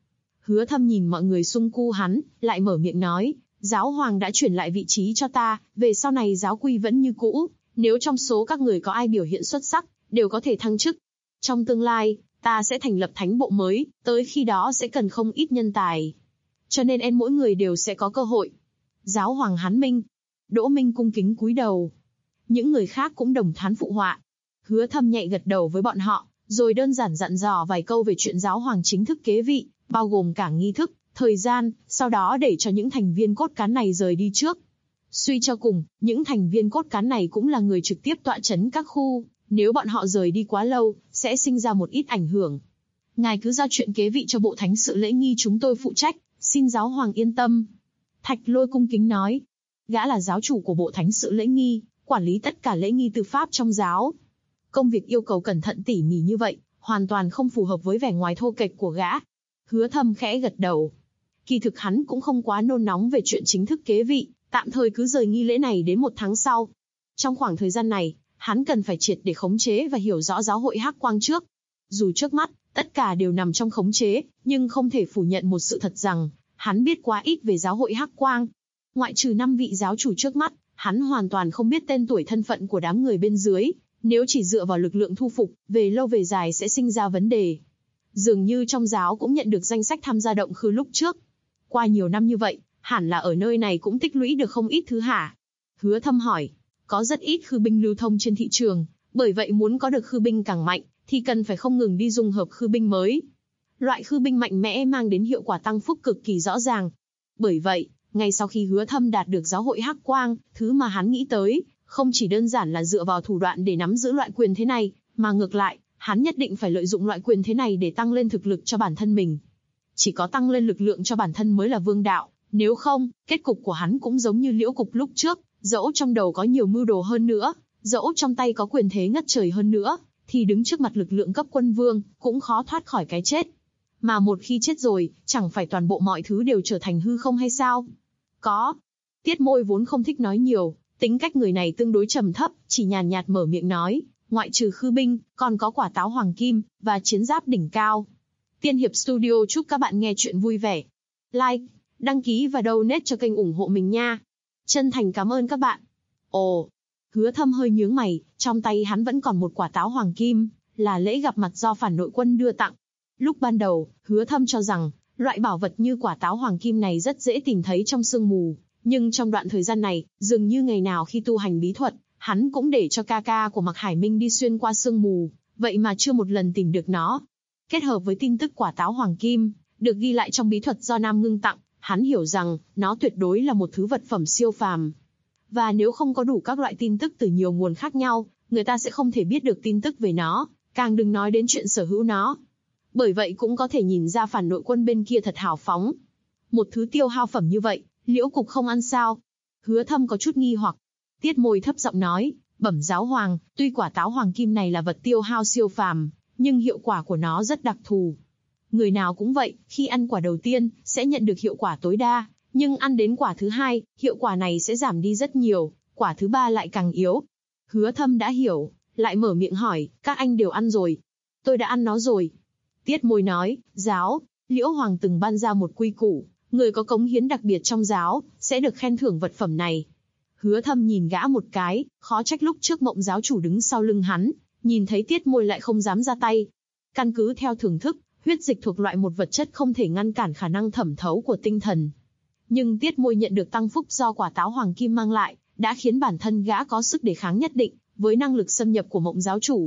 Hứa Thâm nhìn mọi người xung quanh hắn, lại mở miệng nói, giáo hoàng đã chuyển lại vị trí cho ta, về sau này giáo quy vẫn như cũ, nếu trong số các người có ai biểu hiện xuất sắc, đều có thể thăng chức. Trong tương lai, ta sẽ thành lập thánh bộ mới, tới khi đó sẽ cần không ít nhân tài. Cho nên mỗi người đều sẽ có cơ hội. Giáo hoàng Hán Minh. Đỗ Minh cung kính cúi đầu. Những người khác cũng đồng thán phụ họa. Hứa Thâm nhẹ gật đầu với bọn họ, rồi đơn giản dặn dò vài câu về chuyện giáo hoàng chính thức kế vị, bao gồm cả nghi thức, thời gian, sau đó để cho những thành viên cốt cán này rời đi trước. Suy cho cùng, những thành viên cốt cán này cũng là người trực tiếp tọa chấn các khu, nếu bọn họ rời đi quá lâu, sẽ sinh ra một ít ảnh hưởng. Ngài cứ giao chuyện kế vị cho bộ thánh sự lễ nghi chúng tôi phụ trách, xin giáo hoàng yên tâm. Thạch Lôi cung kính nói, gã là giáo chủ của bộ thánh sự lễ nghi, quản lý tất cả lễ nghi tư pháp trong giáo. Công việc yêu cầu cẩn thận tỉ mỉ như vậy, hoàn toàn không phù hợp với vẻ ngoài thô kệch của gã. Hứa Thâm khẽ gật đầu. Kỳ thực hắn cũng không quá nôn nóng về chuyện chính thức kế vị, tạm thời cứ rời nghi lễ này đến 1 tháng sau. Trong khoảng thời gian này, hắn cần phải triệt để khống chế và hiểu rõ giáo hội Hắc Quang trước. Dù trước mắt, tất cả đều nằm trong khống chế, nhưng không thể phủ nhận một sự thật rằng, hắn biết quá ít về giáo hội Hắc Quang. Ngoại trừ 5 vị giáo chủ trước mắt, hắn hoàn toàn không biết tên tuổi thân phận của đám người bên dưới. Nếu chỉ dựa vào lực lượng thu phục, về lâu về dài sẽ sinh ra vấn đề. Dường như trong giáo cũng nhận được danh sách tham gia động khư lúc trước. Qua nhiều năm như vậy, hẳn là ở nơi này cũng tích lũy được không ít thứ hả? Hứa Thâm hỏi, có rất ít khư binh lưu thông trên thị trường, bởi vậy muốn có được khư binh càng mạnh, thì cần phải không ngừng đi dung hợp khư binh mới. Loại khư binh mạnh mẽ mang đến hiệu quả tăng phúc cực kỳ rõ ràng. Bởi vậy, ngay sau khi Hứa Thâm đạt được giáo hội Hắc Quang, thứ mà hắn nghĩ tới, không chỉ đơn giản là dựa vào thủ đoạn để nắm giữ loại quyền thế này, mà ngược lại, hắn nhất định phải lợi dụng loại quyền thế này để tăng lên thực lực cho bản thân mình. Chỉ có tăng lên lực lượng cho bản thân mới là vương đạo, nếu không, kết cục của hắn cũng giống như Liễu Cục lúc trước, dẫu trong đầu có nhiều mưu đồ hơn nữa, dẫu trong tay có quyền thế ngất trời hơn nữa, thì đứng trước mặt lực lượng cấp quân vương, cũng khó thoát khỏi cái chết. Mà một khi chết rồi, chẳng phải toàn bộ mọi thứ đều trở thành hư không hay sao? Có. Tiết Môi vốn không thích nói nhiều, tính cách người này tương đối trầm thấp, chỉ nhàn nhạt mở miệng nói, ngoại trừ khư binh, còn có quả táo hoàng kim, và chiến giáp đỉnh cao. Tiên Hiệp Studio chúc các bạn nghe chuyện vui vẻ. Like, đăng ký và donate cho kênh ủng hộ mình nha. Chân thành cảm ơn các bạn. Ồ, Hứa Thâm hơi nhướng mày, trong tay hắn vẫn còn một quả táo hoàng kim, là lễ gặp mặt do phản nội quân đưa tặng. Lúc ban đầu, Hứa Thâm cho rằng, loại bảo vật như quả táo hoàng kim này rất dễ tìm thấy trong sương mù, nhưng trong đoạn thời gian này, dường như ngày nào khi tu hành bí thuật, hắn cũng để cho ca ca của Mạc Hải Minh đi xuyên qua sương mù, vậy mà chưa một lần tìm được nó. Kết hợp với tin tức quả táo hoàng kim, được ghi lại trong bí thuật do Nam Ngưng tặng, hắn hiểu rằng, nó tuyệt đối là một thứ vật phẩm siêu phàm. Và nếu không có đủ các loại tin tức từ nhiều nguồn khác nhau, người ta sẽ không thể biết được tin tức về nó, càng đừng nói đến chuyện sở hữu nó. Bởi vậy cũng có thể nhìn ra phản nội quân bên kia thật hào phóng. Một thứ tiêu hao phẩm như vậy, Liễu Cục không ăn sao? Hứa Thâm có chút nghi hoặc. Tiết Môi thấp giọng nói, bẩm giáo hoàng, tuy quả táo hoàng kim này là vật tiêu hao siêu phàm, nhưng hiệu quả của nó rất đặc thù. Người nào cũng vậy, khi ăn quả đầu tiên, sẽ nhận được hiệu quả tối đa, nhưng ăn đến quả thứ hai, hiệu quả này sẽ giảm đi rất nhiều, quả thứ ba lại càng yếu. Hứa Thâm đã hiểu, lại mở miệng hỏi, các anh đều ăn rồi. Tôi đã ăn nó rồi. Tiết Môi nói, giáo, Liễu Hoàng từng ban ra một quy củ, người có cống hiến đặc biệt trong giáo, sẽ được khen thưởng vật phẩm này. Hứa Thâm nhìn gã một cái, khó trách lúc trước Mộng giáo chủ đứng sau lưng hắn, nhìn thấy Tiết Môi lại không dám ra tay. Căn cứ theo thưởng thức, huyết dịch thuộc loại một vật chất không thể ngăn cản khả năng thẩm thấu của tinh thần. Nhưng Tiết Môi nhận được tăng phúc do quả táo hoàng kim mang lại, đã khiến bản thân gã có sức đề kháng nhất định, với năng lực xâm nhập của Mộng giáo chủ.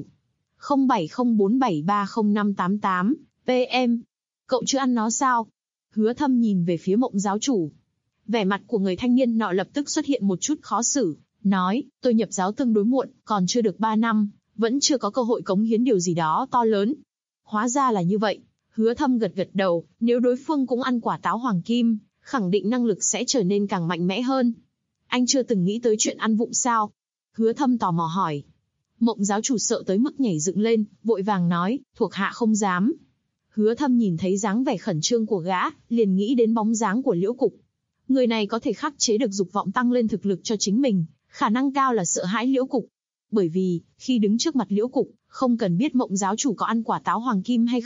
0704730588, PM. Cậu chưa ăn nó sao? Hứa Thâm nhìn về phía Mộng giáo chủ. Vẻ mặt của người thanh niên nọ lập tức xuất hiện một chút khó xử, nói, tôi nhập giáo tương đối muộn, còn chưa được 3 năm, vẫn chưa có cơ hội cống hiến điều gì đó to lớn. Hóa ra là như vậy. Hứa Thâm gật gật đầu, nếu đối phương cũng ăn quả táo hoàng kim, khẳng định năng lực sẽ trở nên càng mạnh mẽ hơn. Anh chưa từng nghĩ tới chuyện ăn vụng sao? Hứa Thâm tò mò hỏi. Mộng giáo chủ sợ tới mức nhảy dựng lên, vội vàng nói, thuộc hạ không dám. Hứa Thâm nhìn thấy dáng vẻ khẩn trương của gã, liền nghĩ đến bóng dáng của Liễu Cục. Người này có thể khắc chế được dục vọng tăng lên thực lực cho chính mình, khả năng cao là sợ hãi Liễu Cục. Bởi vì, khi đứng trước mặt Liễu Cục, không cần biết Mộng giáo chủ có ăn quả táo hoàng kim hay không,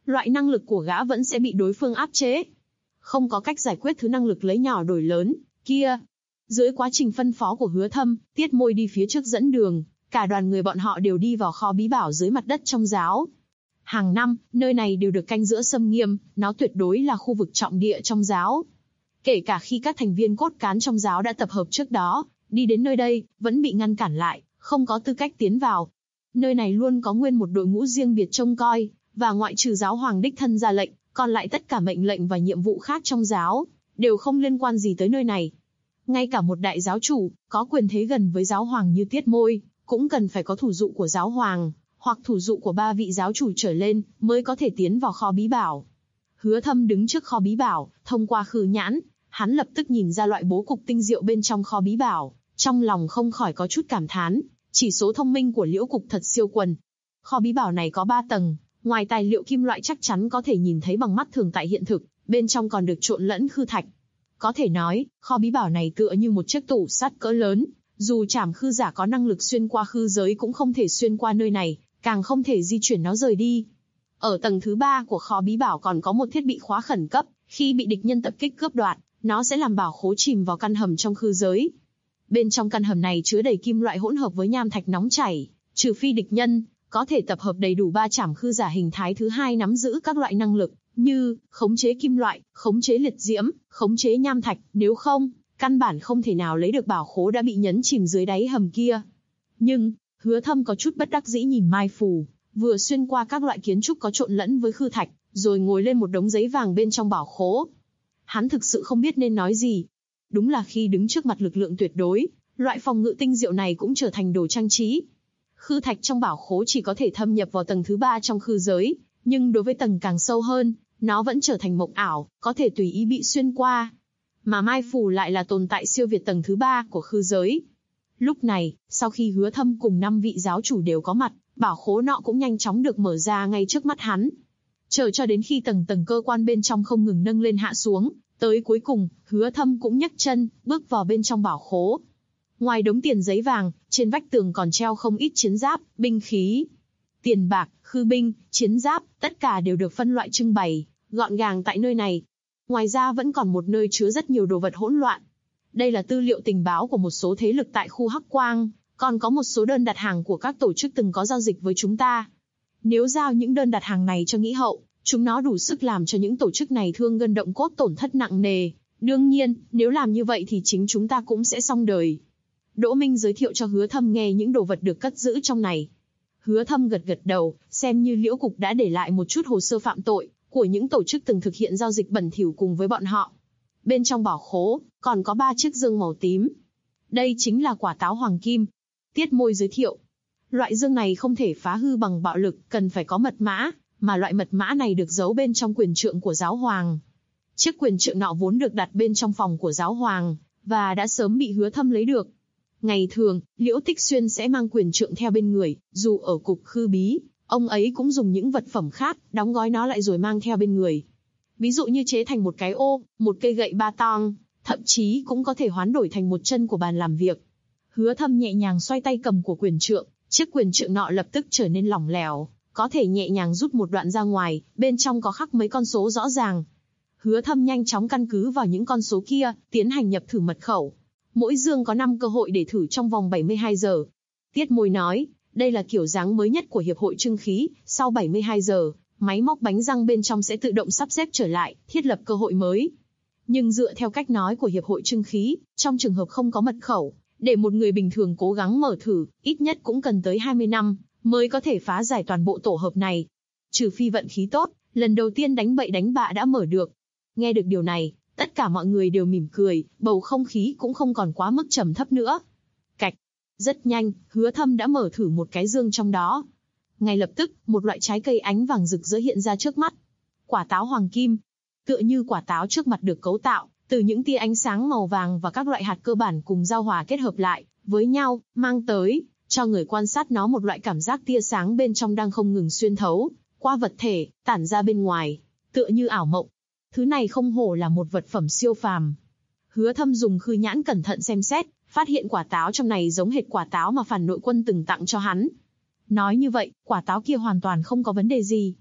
loại năng lực của gã vẫn sẽ bị đối phương áp chế. Không có cách giải quyết thứ năng lực lấy nhỏ đổi lớn kia. Dưới quá trình phân phó của Hứa Thâm, Tiết Môi đi phía trước dẫn đường, cả đoàn người bọn họ đều đi vào kho bí bảo dưới mặt đất trong giáo. Hàng năm, nơi này đều được canh giữ xâm nghiêm, nó tuyệt đối là khu vực trọng địa trong giáo. Kể cả khi các thành viên cốt cán trong giáo đã tập hợp trước đó, đi đến nơi đây, vẫn bị ngăn cản lại, không có tư cách tiến vào. Nơi này luôn có nguyên một đội ngũ riêng biệt trông coi, và ngoại trừ giáo hoàng đích thân ra lệnh, còn lại tất cả mệnh lệnh và nhiệm vụ khác trong giáo, đều không liên quan gì tới nơi này. Ngay cả một đại giáo chủ, có quyền thế gần với giáo hoàng như Tiết Môi, cũng cần phải có thủ dụ của giáo hoàng, hoặc thủ dụ của 3 vị giáo chủ trở lên, mới có thể tiến vào kho bí bảo. Hứa Thâm đứng trước kho bí bảo, thông qua khư nhãn, hắn lập tức nhìn ra loại bố cục tinh diệu bên trong kho bí bảo, trong lòng không khỏi có chút cảm thán, chỉ số thông minh của Liễu Cục thật siêu quần. Kho bí bảo này có 3 tầng, ngoài tài liệu kim loại chắc chắn có thể nhìn thấy bằng mắt thường tại hiện thực, bên trong còn được trộn lẫn khư thạch. Có thể nói, kho bí bảo này tựa như một chiếc tủ sắt cỡ lớn, dù trảm khư giả có năng lực xuyên qua khư giới cũng không thể xuyên qua nơi này, càng không thể di chuyển nó rời đi. Ở tầng thứ 3 của kho bí bảo còn có một thiết bị khóa khẩn cấp, khi bị địch nhân tập kích cướp đoạt, nó sẽ làm bảo khố chìm vào căn hầm trong khư giới. Bên trong căn hầm này chứa đầy kim loại hỗn hợp với nham thạch nóng chảy, trừ phi địch nhân có thể tập hợp đầy đủ 3 trảm khư giả hình thái thứ 2 nắm giữ các loại năng lực như khống chế kim loại, khống chế liệt diễm, khống chế nham thạch, nếu không, căn bản không thể nào lấy được bảo khố đã bị nhấn chìm dưới đáy hầm kia. Nhưng, Hứa Thâm có chút bất đắc dĩ nhìn Mai Phù, vừa xuyên qua các loại kiến trúc có trộn lẫn với khư thạch, rồi ngồi lên một đống giấy vàng bên trong bảo khố. Hắn thực sự không biết nên nói gì. Đúng là khi đứng trước mặt lực lượng tuyệt đối, loại phòng ngự tinh diệu này cũng trở thành đồ trang trí. Khư thạch trong bảo khố chỉ có thể thâm nhập vào tầng thứ 3 trong khư giới, nhưng đối với tầng càng sâu hơn, nó vẫn trở thành mộng ảo, có thể tùy ý bị xuyên qua. Mà Mai Phù lại là tồn tại siêu việt tầng thứ 3 của khư giới. Lúc này, sau khi Hứa Thâm cùng 5 vị giáo chủ đều có mặt, bảo khố nọ cũng nhanh chóng được mở ra ngay trước mắt hắn. Chờ cho đến khi tầng tầng cơ quan bên trong không ngừng nâng lên hạ xuống, tới cuối cùng, Hứa Thâm cũng nhấc chân, bước vào bên trong bảo khố. Ngoài đống tiền giấy vàng, trên vách tường còn treo không ít chiến giáp, binh khí, tiền bạc, khư binh, chiến giáp, tất cả đều được phân loại trưng bày, gọn gàng tại nơi này. Ngoài ra vẫn còn một nơi chứa rất nhiều đồ vật hỗn loạn. Đây là tư liệu tình báo của một số thế lực tại khu Hắc Quang, còn có một số đơn đặt hàng của các tổ chức từng có giao dịch với chúng ta. Nếu giao những đơn đặt hàng này cho Nghĩ Hậu, chúng nó đủ sức làm cho những tổ chức này thương gân động cốt tổn thất nặng nề. Đương nhiên, nếu làm như vậy thì chính chúng ta cũng sẽ xong đời. Đỗ Minh giới thiệu cho Hứa Thâm nghe những đồ vật được cất giữ trong này. Hứa Thâm gật gật đầu, xem như Liễu Cục đã để lại một chút hồ sơ phạm tội của những tổ chức từng thực hiện giao dịch bẩn thỉu cùng với bọn họ. Bên trong bảo khố, còn có 3 chiếc dương màu tím. Đây chính là quả táo hoàng kim. Tiết Môi giới thiệu. Loại dương này không thể phá hư bằng bạo lực, cần phải có mật mã, mà loại mật mã này được giấu bên trong quyền trượng của giáo hoàng. Chiếc quyền trượng nọ vốn được đặt bên trong phòng của giáo hoàng, và đã sớm bị Hứa Thâm lấy được. Ngày thường, Liễu Tích Xuyên sẽ mang quyền trượng theo bên người, dù ở cục khư bí, ông ấy cũng dùng những vật phẩm khác, đóng gói nó lại rồi mang theo bên người. Ví dụ như chế thành một cái ô, một cây gậy ba tong, thậm chí cũng có thể hoán đổi thành một chân của bàn làm việc. Hứa Thâm nhẹ nhàng xoay tay cầm của quyền trượng, chiếc quyền trượng nọ lập tức trở nên lỏng lẻo, có thể nhẹ nhàng rút một đoạn ra ngoài, bên trong có khắc mấy con số rõ ràng. Hứa Thâm nhanh chóng căn cứ vào những con số kia, tiến hành nhập thử mật khẩu. Mỗi dương có 5 cơ hội để thử trong vòng 72 giờ. Tiết Môi nói, đây là kiểu dáng mới nhất của Hiệp hội Trưng khí, sau 72 giờ, máy móc bánh răng bên trong sẽ tự động sắp xếp trở lại, thiết lập cơ hội mới. Nhưng dựa theo cách nói của Hiệp hội Trưng khí, trong trường hợp không có mật khẩu, để một người bình thường cố gắng mở thử, ít nhất cũng cần tới 20 năm, mới có thể phá giải toàn bộ tổ hợp này. Trừ phi vận khí tốt, lần đầu tiên đánh bậy đánh bạ đã mở được. Nghe được điều này, tất cả mọi người đều mỉm cười, bầu không khí cũng không còn quá mức trầm thấp nữa. Cạch. Rất nhanh, Hứa Thâm đã mở thử một cái dương trong đó. Ngay lập tức, một loại trái cây ánh vàng rực rỡ hiện ra trước mắt. Quả táo hoàng kim. Tựa như quả táo trước mặt được cấu tạo từ những tia ánh sáng màu vàng và các loại hạt cơ bản cùng giao hòa kết hợp lại với nhau, mang tới cho người quan sát nó một loại cảm giác tia sáng bên trong đang không ngừng xuyên thấu qua vật thể, tản ra bên ngoài, tựa như ảo mộng. Thứ này không hổ là một vật phẩm siêu phàm. Hứa Thâm dùng khư nhãn cẩn thận xem xét, phát hiện quả táo trong này giống hệt quả táo mà Phản Nội Quân từng tặng cho hắn. Nói như vậy, quả táo kia hoàn toàn không có vấn đề gì.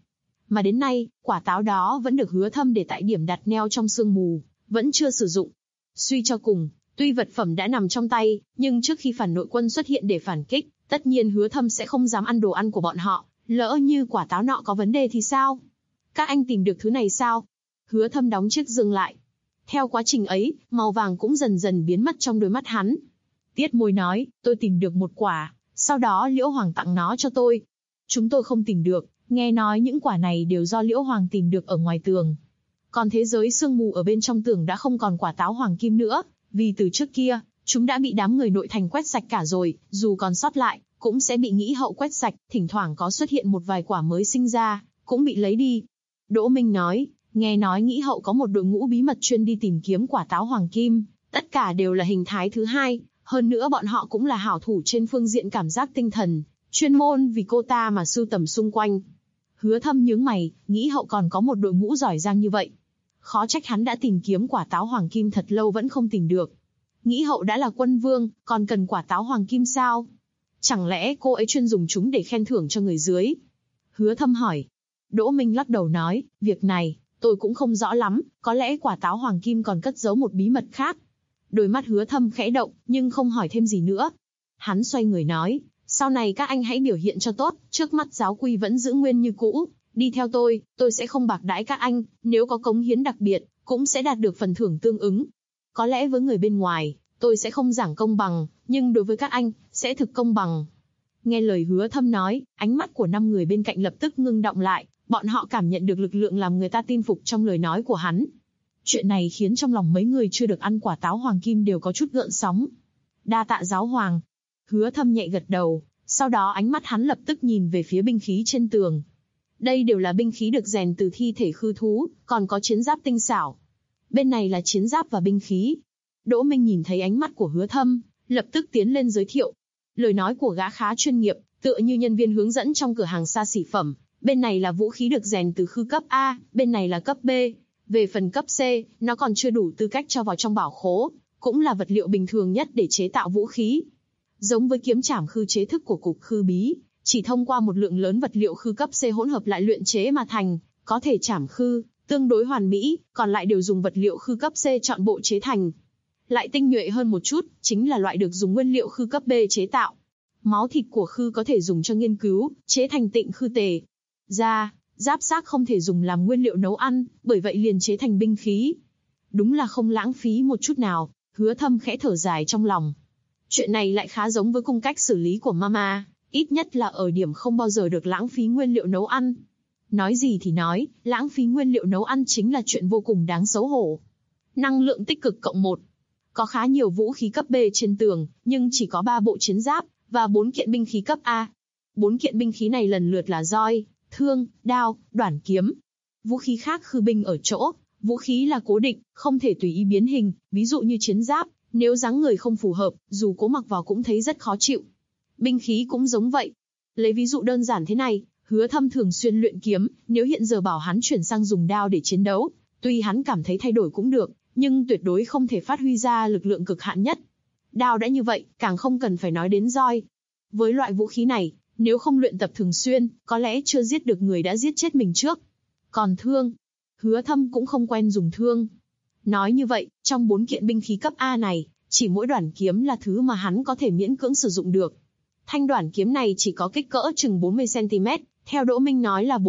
Mà đến nay, quả táo đó vẫn được Hứa Thâm để tại điểm đặt neo trong sương mù, vẫn chưa sử dụng. Suy cho cùng, tuy vật phẩm đã nằm trong tay, nhưng trước khi phản nội quân xuất hiện để phản kích, tất nhiên Hứa Thâm sẽ không dám ăn đồ ăn của bọn họ, lỡ như quả táo nọ có vấn đề thì sao? Các anh tìm được thứ này sao? Hứa Thâm đóng chiếc dương lại. Theo quá trình ấy, màu vàng cũng dần dần biến mất trong đôi mắt hắn. Tiết môi nói, tôi tìm được một quả, sau đó Liễu Hoàng tặng nó cho tôi. Chúng tôi không tìm được, nghe nói những quả này đều do Liễu Hoàng tìm được ở ngoài tường. Còn thế giới sương mù ở bên trong tường đã không còn quả táo hoàng kim nữa, vì từ trước kia, chúng đã bị đám người nội thành quét sạch cả rồi, dù còn sót lại, cũng sẽ bị Nghĩ Hậu quét sạch, thỉnh thoảng có xuất hiện một vài quả mới sinh ra, cũng bị lấy đi. Đỗ Minh nói, nghe nói Nghĩ Hậu có một đội ngũ bí mật chuyên đi tìm kiếm quả táo hoàng kim, tất cả đều là hình thái thứ hai, hơn nữa bọn họ cũng là hảo thủ trên phương diện cảm giác tinh thần, chuyên môn vì cô ta mà sưu tầm xung quanh. Hứa Thâm nhướng mày, Nghĩ Hậu còn có một đội ngũ giỏi giang như vậy. Khó trách hắn đã tìm kiếm quả táo hoàng kim thật lâu vẫn không tìm được. Nghĩ Hậu đã là quân vương, còn cần quả táo hoàng kim sao? Chẳng lẽ cô ấy chuyên dùng chúng để khen thưởng cho người dưới? Hứa Thâm hỏi. Đỗ Minh lắc đầu nói, việc này, tôi cũng không rõ lắm, có lẽ quả táo hoàng kim còn cất giấu một bí mật khác. Đôi mắt Hứa Thâm khẽ động, nhưng không hỏi thêm gì nữa. Hắn xoay người nói, sau này các anh hãy biểu hiện cho tốt, trước mắt giáo quy vẫn giữ nguyên như cũ. Đi theo tôi sẽ không bạc đãi các anh, nếu có cống hiến đặc biệt, cũng sẽ đạt được phần thưởng tương ứng. Có lẽ với người bên ngoài, tôi sẽ không giảng công bằng, nhưng đối với các anh, sẽ thực công bằng. Nghe lời Hứa Thâm nói, ánh mắt của 5 người bên cạnh lập tức ngưng động lại, bọn họ cảm nhận được lực lượng làm người ta tin phục trong lời nói của hắn. Chuyện này khiến trong lòng mấy người chưa được ăn quả táo hoàng kim đều có chút gợn sóng. Đa tạ giáo hoàng. Hứa Thâm nhẹ gật đầu, sau đó ánh mắt hắn lập tức nhìn về phía binh khí trên tường. Đây đều là binh khí được rèn từ thi thể khư thú, còn có chiến giáp tinh xảo. Bên này là chiến giáp và binh khí. Đỗ Minh nhìn thấy ánh mắt của Hứa Thâm, lập tức tiến lên giới thiệu. Lời nói của gã khá chuyên nghiệp, tựa như nhân viên hướng dẫn trong cửa hàng xa xỉ phẩm. Bên này là vũ khí được rèn từ khư cấp A, bên này là cấp B. Về phần cấp C, nó còn chưa đủ tư cách cho vào trong bảo khố, cũng là vật liệu bình thường nhất để chế tạo vũ khí. Giống với kiếm trảm khư chế thức của cục khư bí, chỉ thông qua một lượng lớn vật liệu khư cấp C hỗn hợp lại luyện chế mà thành, có thể trảm khư, tương đối hoàn mỹ, còn lại đều dùng vật liệu khư cấp C chọn bộ chế thành. Lại tinh nhuệ hơn một chút, chính là loại được dùng nguyên liệu khư cấp B chế tạo. Máu thịt của khư có thể dùng cho nghiên cứu, chế thành tịnh khư tề. Da, giáp xác không thể dùng làm nguyên liệu nấu ăn, bởi vậy liền chế thành binh khí. Đúng là không lãng phí một chút nào, Hứa Thâm khẽ thở dài trong lòng. Chuyện này lại khá giống với cung cách xử lý của Mama, ít nhất là ở điểm không bao giờ được lãng phí nguyên liệu nấu ăn. Nói gì thì nói, lãng phí nguyên liệu nấu ăn chính là chuyện vô cùng đáng xấu hổ. Năng lượng tích cực cộng 1. Có khá nhiều vũ khí cấp B trên tường, nhưng chỉ có 3 bộ chiến giáp, và 4 kiện binh khí cấp A. 4 kiện binh khí này lần lượt là roi, thương, đao, đoản kiếm. Vũ khí khác khư binh ở chỗ, vũ khí là cố định, không thể tùy ý biến hình, ví dụ như chiến giáp, nếu dáng người không phù hợp, dù cố mặc vào cũng thấy rất khó chịu. Binh khí cũng giống vậy. Lấy ví dụ đơn giản thế này, Hứa Thâm thường xuyên luyện kiếm, nếu hiện giờ bảo hắn chuyển sang dùng đao để chiến đấu, tuy hắn cảm thấy thay đổi cũng được, nhưng tuyệt đối không thể phát huy ra lực lượng cực hạn nhất. Đao đã như vậy, càng không cần phải nói đến roi. Với loại vũ khí này, nếu không luyện tập thường xuyên, có lẽ chưa giết được người đã giết chết mình trước. Còn thương, Hứa Thâm cũng không quen dùng thương. Nói như vậy, trong 4 kiện binh khí cấp A này, chỉ mỗi đoản kiếm là thứ mà hắn có thể miễn cưỡng sử dụng được. Thanh đoản kiếm này chỉ có kích cỡ chừng 40cm, theo Đỗ Minh nói là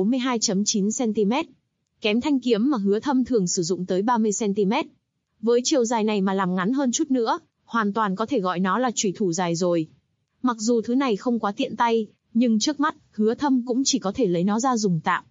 42.9cm. Kém thanh kiếm mà Hứa Thâm thường sử dụng tới 30cm. Với chiều dài này mà làm ngắn hơn chút nữa, hoàn toàn có thể gọi nó là chủy thủ dài rồi. Mặc dù thứ này không quá tiện tay, nhưng trước mắt, Hứa Thâm cũng chỉ có thể lấy nó ra dùng tạm.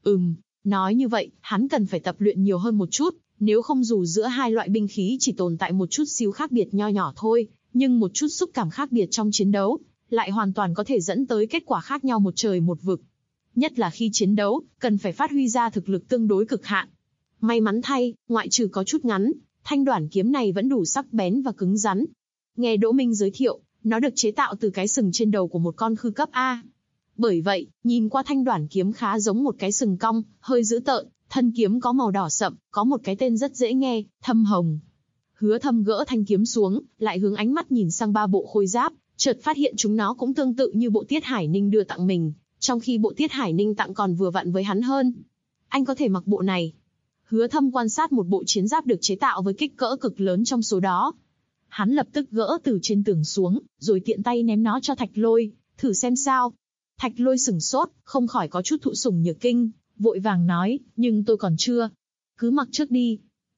Nói như vậy, hắn cần phải tập luyện nhiều hơn một chút, nếu không dù giữa hai loại binh khí chỉ tồn tại một chút xíu khác biệt nho nhỏ thôi, nhưng một chút xúc cảm khác biệt trong chiến đấu, lại hoàn toàn có thể dẫn tới kết quả khác nhau một trời một vực. Nhất là khi chiến đấu, cần phải phát huy ra thực lực tương đối cực hạn. May mắn thay, ngoại trừ có chút ngắn, thanh đoản kiếm này vẫn đủ sắc bén và cứng rắn. Nghe Đỗ Minh giới thiệu, nó được chế tạo từ cái sừng trên đầu của một con khư cấp A. Bởi vậy, nhìn qua thanh đoản kiếm khá giống một cái sừng cong, hơi dữ tợn, thân kiếm có màu đỏ sậm, có một cái tên rất dễ nghe, Thâm Hồng. Hứa Thâm gỡ thanh kiếm xuống, lại hướng ánh mắt nhìn sang 3 bộ khôi giáp, chợt phát hiện chúng nó cũng tương tự như bộ Tiết Hải Ninh đưa tặng mình, Trong khi bộ Tiết Hải Ninh tặng còn vừa vặn với hắn hơn. Anh có thể mặc bộ này. Hứa Thâm quan sát một bộ chiến giáp được chế tạo với kích cỡ cực lớn trong số đó. Hắn lập tức gỡ từ trên tường xuống, rồi tiện tay ném nó cho Thạch Lôi, thử xem sao. Thạch Lôi sửng sốt, không khỏi có chút thụ sủng nhược kinh, vội vàng nói, nhưng tôi còn chưa. Cứ mặc trước đi.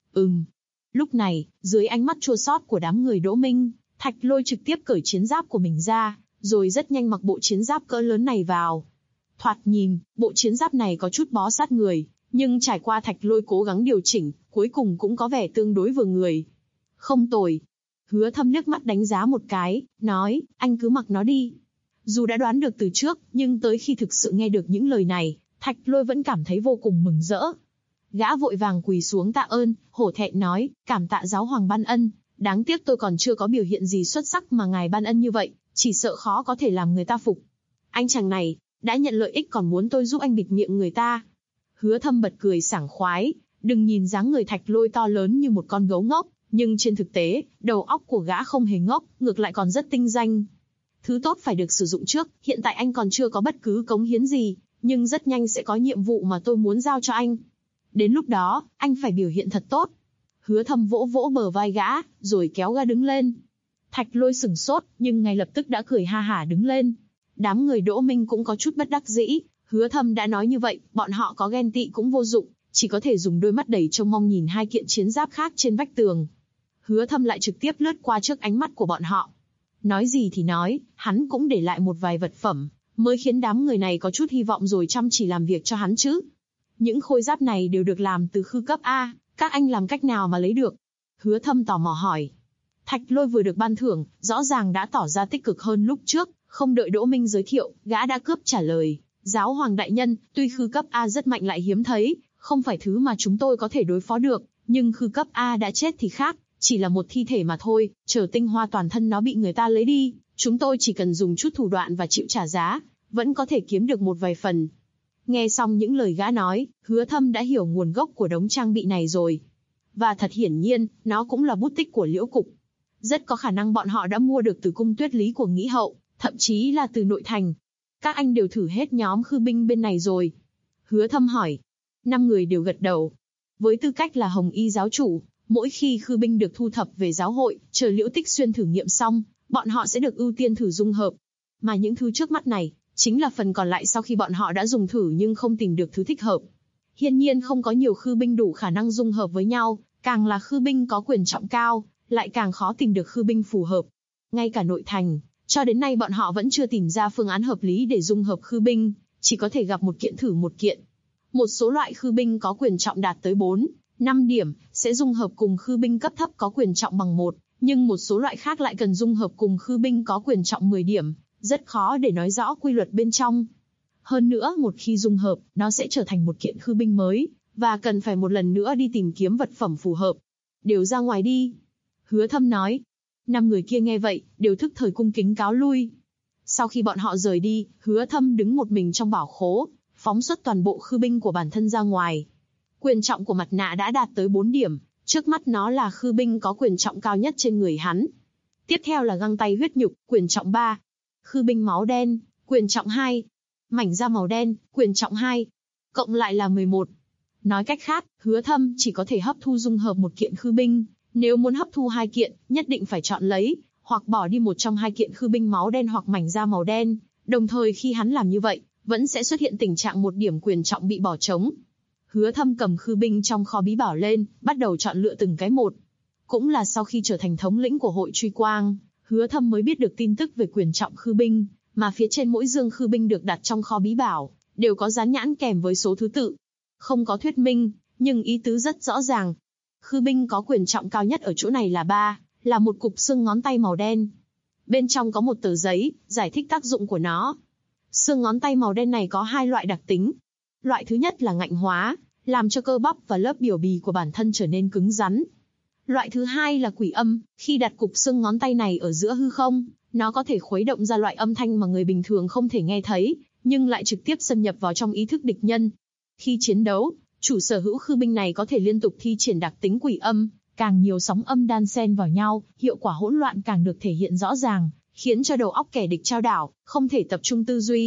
Lúc này, dưới ánh mắt chua xót của đám người Đỗ Minh, Thạch Lôi trực tiếp cởi chiến giáp của mình ra, rồi rất nhanh mặc bộ chiến giáp cỡ lớn này vào. Thoạt nhìn, bộ chiến giáp này có chút bó sát người, nhưng trải qua Thạch Lôi cố gắng điều chỉnh, cuối cùng cũng có vẻ tương đối vừa người. Không tồi. Hứa Thâm liếc mắt đánh giá một cái, nói, anh cứ mặc nó đi. Dù đã đoán được từ trước, nhưng tới khi thực sự nghe được những lời này, Thạch Lôi vẫn cảm thấy vô cùng mừng rỡ. Gã vội vàng quỳ xuống tạ ơn, hổ thẹn nói, cảm tạ giáo hoàng ban ân, đáng tiếc tôi còn chưa có biểu hiện gì xuất sắc mà ngài ban ân như vậy, chỉ sợ khó có thể làm người ta phục. Anh chàng này, đã nhận lợi ích còn muốn tôi giúp anh bịt miệng người ta. Hứa Thâm bật cười sảng khoái, đừng nhìn dáng người Thạch Lôi to lớn như một con gấu ngốc, nhưng trên thực tế, đầu óc của gã không hề ngốc, ngược lại còn rất tinh danh. Thứ tốt phải được sử dụng trước, hiện tại anh còn chưa có bất cứ cống hiến gì, nhưng rất nhanh sẽ có nhiệm vụ mà tôi muốn giao cho anh. Đến lúc đó, anh phải biểu hiện thật tốt. Hứa Thâm vỗ vỗ bờ vai gã, rồi kéo gã đứng lên. Thạch Lôi sửng sốt, nhưng ngay lập tức đã cười ha hả đứng lên. Đám người Đỗ Minh cũng có chút bất đắc dĩ, Hứa Thâm đã nói như vậy, bọn họ có ghen tị cũng vô dụng, chỉ có thể dùng đôi mắt đầy trông mong nhìn hai kiện chiến giáp khác trên vách tường. Hứa Thâm lại trực tiếp lướt qua trước ánh mắt của bọn họ. Nói gì thì nói, hắn cũng để lại một vài vật phẩm, mới khiến đám người này có chút hy vọng rồi chăm chỉ làm việc cho hắn chứ. Những khôi giáp này đều được làm từ khư cấp A, các anh làm cách nào mà lấy được? Hứa Thâm tò mò hỏi. Thạch Lôi vừa được ban thưởng, rõ ràng đã tỏ ra tích cực hơn lúc trước, không đợi Đỗ Minh giới thiệu, gã đã cướp trả lời. Giáo hoàng đại nhân, tuy khư cấp A rất mạnh lại hiếm thấy, không phải thứ mà chúng tôi có thể đối phó được, nhưng khư cấp A đã chết thì khác, chỉ là một thi thể mà thôi, chờ tinh hoa toàn thân nó bị người ta lấy đi, chúng tôi chỉ cần dùng chút thủ đoạn và chịu trả giá, vẫn có thể kiếm được một vài phần. Nghe xong những lời gã nói, Hứa Thâm đã hiểu nguồn gốc của đống trang bị này rồi. Và thật hiển nhiên, nó cũng là bút tích của Liễu Cục. Rất có khả năng bọn họ đã mua được từ cung Tuyết Lý của Nghĩ Hậu, thậm chí là từ nội thành. Các anh đều thử hết nhóm khư binh bên này rồi. Hứa Thâm hỏi. 5 người đều gật đầu. Với tư cách là Hồng Y giáo chủ, mỗi khi khư binh được thu thập về giáo hội, chờ Liễu Tích Xuyên thử nghiệm xong, bọn họ sẽ được ưu tiên thử dung hợp. Mà những thứ trước mắt này, chính là phần còn lại sau khi bọn họ đã dùng thử nhưng không tìm được thứ thích hợp. Hiển nhiên không có nhiều khư binh đủ khả năng dung hợp với nhau, càng là khư binh có quyền trọng cao, lại càng khó tìm được khư binh phù hợp. Ngay cả nội thành, cho đến nay bọn họ vẫn chưa tìm ra phương án hợp lý để dung hợp khư binh, chỉ có thể gặp một kiện thử một kiện. Một số loại khư binh có quyền trọng đạt tới 4, 5 điểm, sẽ dung hợp cùng khư binh cấp thấp có quyền trọng bằng 1, nhưng một số loại khác lại cần dung hợp cùng khư binh có quyền trọng 10 điểm, rất khó để nói rõ quy luật bên trong. Hơn nữa, một khi dung hợp, nó sẽ trở thành một kiện khư binh mới, và cần phải một lần nữa đi tìm kiếm vật phẩm phù hợp. Đều ra ngoài đi. Hứa Thâm nói. 5 người kia nghe vậy, đều thức thời cung kính cáo lui. Sau khi bọn họ rời đi, Hứa Thâm đứng một mình trong bảo khố, phóng xuất toàn bộ khư binh của bản thân ra ngoài. Quyền trọng của mặt nạ đã đạt tới 4 điểm, trước mắt nó là khư binh có quyền trọng cao nhất trên người hắn. Tiếp theo là găng tay huyết nhục, quyền trọng 3. Khư binh máu đen, quyền trọng 2. Mảnh da màu đen, quyền trọng 2. Cộng lại là 11. Nói cách khác, Hứa Thâm chỉ có thể hấp thu dung hợp một kiện khư binh. Nếu muốn hấp thu 2 kiện, nhất định phải chọn lấy, hoặc bỏ đi một trong 2 kiện khư binh máu đen hoặc mảnh da màu đen. Đồng thời khi hắn làm như vậy, vẫn sẽ xuất hiện tình trạng một điểm quyền trọng bị bỏ trống. Hứa Thâm cầm khư binh trong kho bí bảo lên, bắt đầu chọn lựa từng cái một. Cũng là sau khi trở thành thống lĩnh của hội Truy Quang, Hứa Thâm mới biết được tin tức về quyền trọng khư binh, mà phía trên mỗi dương khư binh được đặt trong kho bí bảo, đều có dán nhãn kèm với số thứ tự. Không có thuyết minh, nhưng ý tứ rất rõ ràng. Khư binh có quyền trọng cao nhất ở chỗ này là 3, là một cục xương ngón tay màu đen. Bên trong có một tờ giấy, giải thích tác dụng của nó. Xương ngón tay màu đen này có 2 loại đặc tính. Loại thứ nhất là ngạnh hóa, làm cho cơ bắp và lớp biểu bì của bản thân trở nên cứng rắn. Loại thứ hai là quỷ âm, khi đặt cục xương ngón tay này ở giữa hư không, nó có thể khuấy động ra loại âm thanh mà người bình thường không thể nghe thấy, nhưng lại trực tiếp xâm nhập vào trong ý thức địch nhân. Khi chiến đấu, chủ sở hữu khư binh này có thể liên tục thi triển đặc tính quỷ âm, càng nhiều sóng âm đan xen vào nhau, hiệu quả hỗn loạn càng được thể hiện rõ ràng, khiến cho đầu óc kẻ địch chao đảo, không thể tập trung tư duy,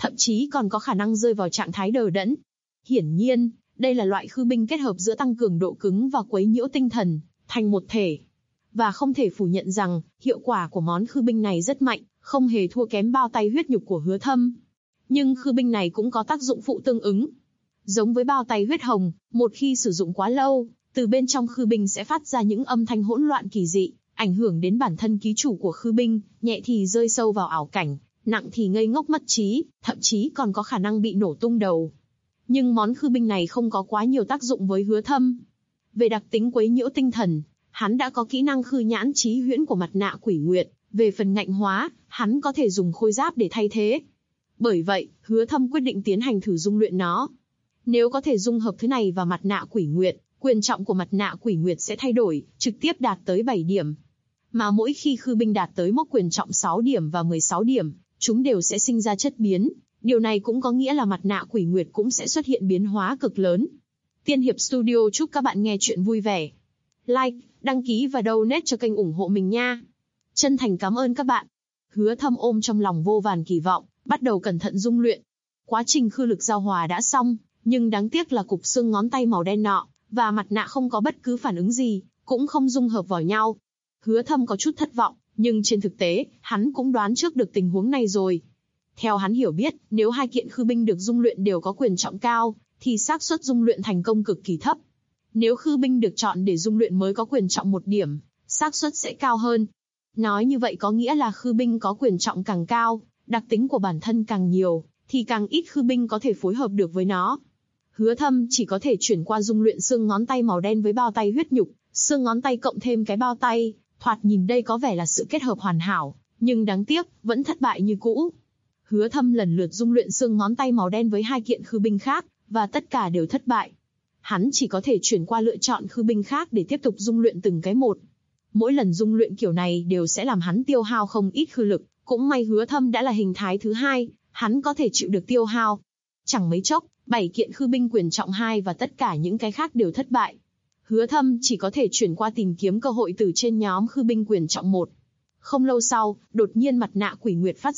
thậm chí còn có khả năng rơi vào trạng thái đờ đẫn. Hiển nhiên, đây là loại khư binh kết hợp giữa tăng cường độ cứng và quấy nhiễu tinh thần, thành một thể. Và không thể phủ nhận rằng, hiệu quả của món khư binh này rất mạnh, không hề thua kém bao tay huyết nhục của Hứa Thâm. Nhưng khư binh này cũng có tác dụng phụ tương ứng. Giống với bao tay huyết hồng, một khi sử dụng quá lâu, từ bên trong khư binh sẽ phát ra những âm thanh hỗn loạn kỳ dị, ảnh hưởng đến bản thân ký chủ của khư binh, nhẹ thì rơi sâu vào ảo cảnh, nặng thì ngây ngốc mất trí, thậm chí còn có khả năng bị nổ tung đầu. Nhưng món khư binh này không có quá nhiều tác dụng với Hứa Thâm. Về đặc tính quấy nhiễu tinh thần, hắn đã có kỹ năng khư nhãn chí huyễn của mặt nạ quỷ nguyệt, về phần ngạnh hóa, hắn có thể dùng khôi giáp để thay thế. Bởi vậy, Hứa Thâm quyết định tiến hành thử dung luyện nó. Nếu có thể dung hợp thứ này vào mặt nạ quỷ nguyệt, quyền trọng của mặt nạ quỷ nguyệt sẽ thay đổi, trực tiếp đạt tới 7 điểm. Mà mỗi khi khư binh đạt tới mốc quyền trọng 6 điểm và 16 điểm, chúng đều sẽ sinh ra chất biến. Điều này cũng có nghĩa là mặt nạ quỷ nguyệt cũng sẽ xuất hiện biến hóa cực lớn. Tiên Hiệp Studio chúc các bạn nghe chuyện vui vẻ. Like, đăng ký và donate cho kênh ủng hộ mình nha. Chân thành cảm ơn các bạn. Hứa Thâm ôm trong lòng vô vàn kỳ vọng, bắt đầu cẩn thận dung luyện. Quá trình khư lực giao hòa đã xong, nhưng đáng tiếc là cục xương ngón tay màu đen nọ, và mặt nạ không có bất cứ phản ứng gì, cũng không dung hợp vào nhau. Hứa Thâm có chút thất vọng, nhưng trên thực tế, hắn cũng đoán trước được tình huống này rồi. Theo hắn hiểu biết, nếu hai kiện khư binh được dung luyện đều có quyền trọng cao, thì xác suất dung luyện thành công cực kỳ thấp. Nếu khư binh được chọn để dung luyện mới có quyền trọng 1 điểm, xác suất sẽ cao hơn. Nói như vậy có nghĩa là khư binh có quyền trọng càng cao, đặc tính của bản thân càng nhiều, thì càng ít khư binh có thể phối hợp được với nó. Hứa Thâm chỉ có thể chuyển qua dung luyện xương ngón tay màu đen với bao tay huyết nhục, xương ngón tay cộng thêm cái bao tay, thoạt nhìn đây có vẻ là sự kết hợp hoàn hảo, nhưng đáng tiếc, vẫn thất bại như cũ. Hứa Thâm lần lượt dung luyện xương ngón tay màu đen với hai kiện khư binh khác, và tất cả đều thất bại. Hắn chỉ có thể chuyển qua lựa chọn khư binh khác để tiếp tục dung luyện từng cái một. Mỗi lần dung luyện kiểu này đều sẽ làm hắn tiêu hao không ít khư lực, cũng may Hứa Thâm đã là hình thái thứ hai, hắn có thể chịu được tiêu hao. Chẳng mấy chốc, 7 kiện khư binh quyền trọng 2 và tất cả những cái khác đều thất bại. Hứa Thâm chỉ có thể chuyển qua tìm kiếm cơ hội từ trên nhóm khư binh quyền trọng 1. Không lâu sau, đột nhiên mặt nạ quỷ nguyệt phát.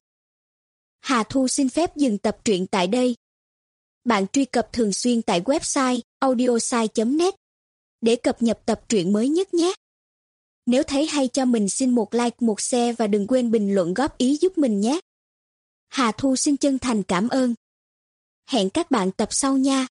Hà Thu xin phép dừng tập truyện tại đây. Bạn truy cập thường xuyên tại website audiosai.net để cập nhật tập truyện mới nhất nhé. Nếu thấy hay cho mình xin một like, một share và đừng quên bình luận góp ý giúp mình nhé. Hà Thu xin chân thành cảm ơn. Hẹn các bạn tập sau nha.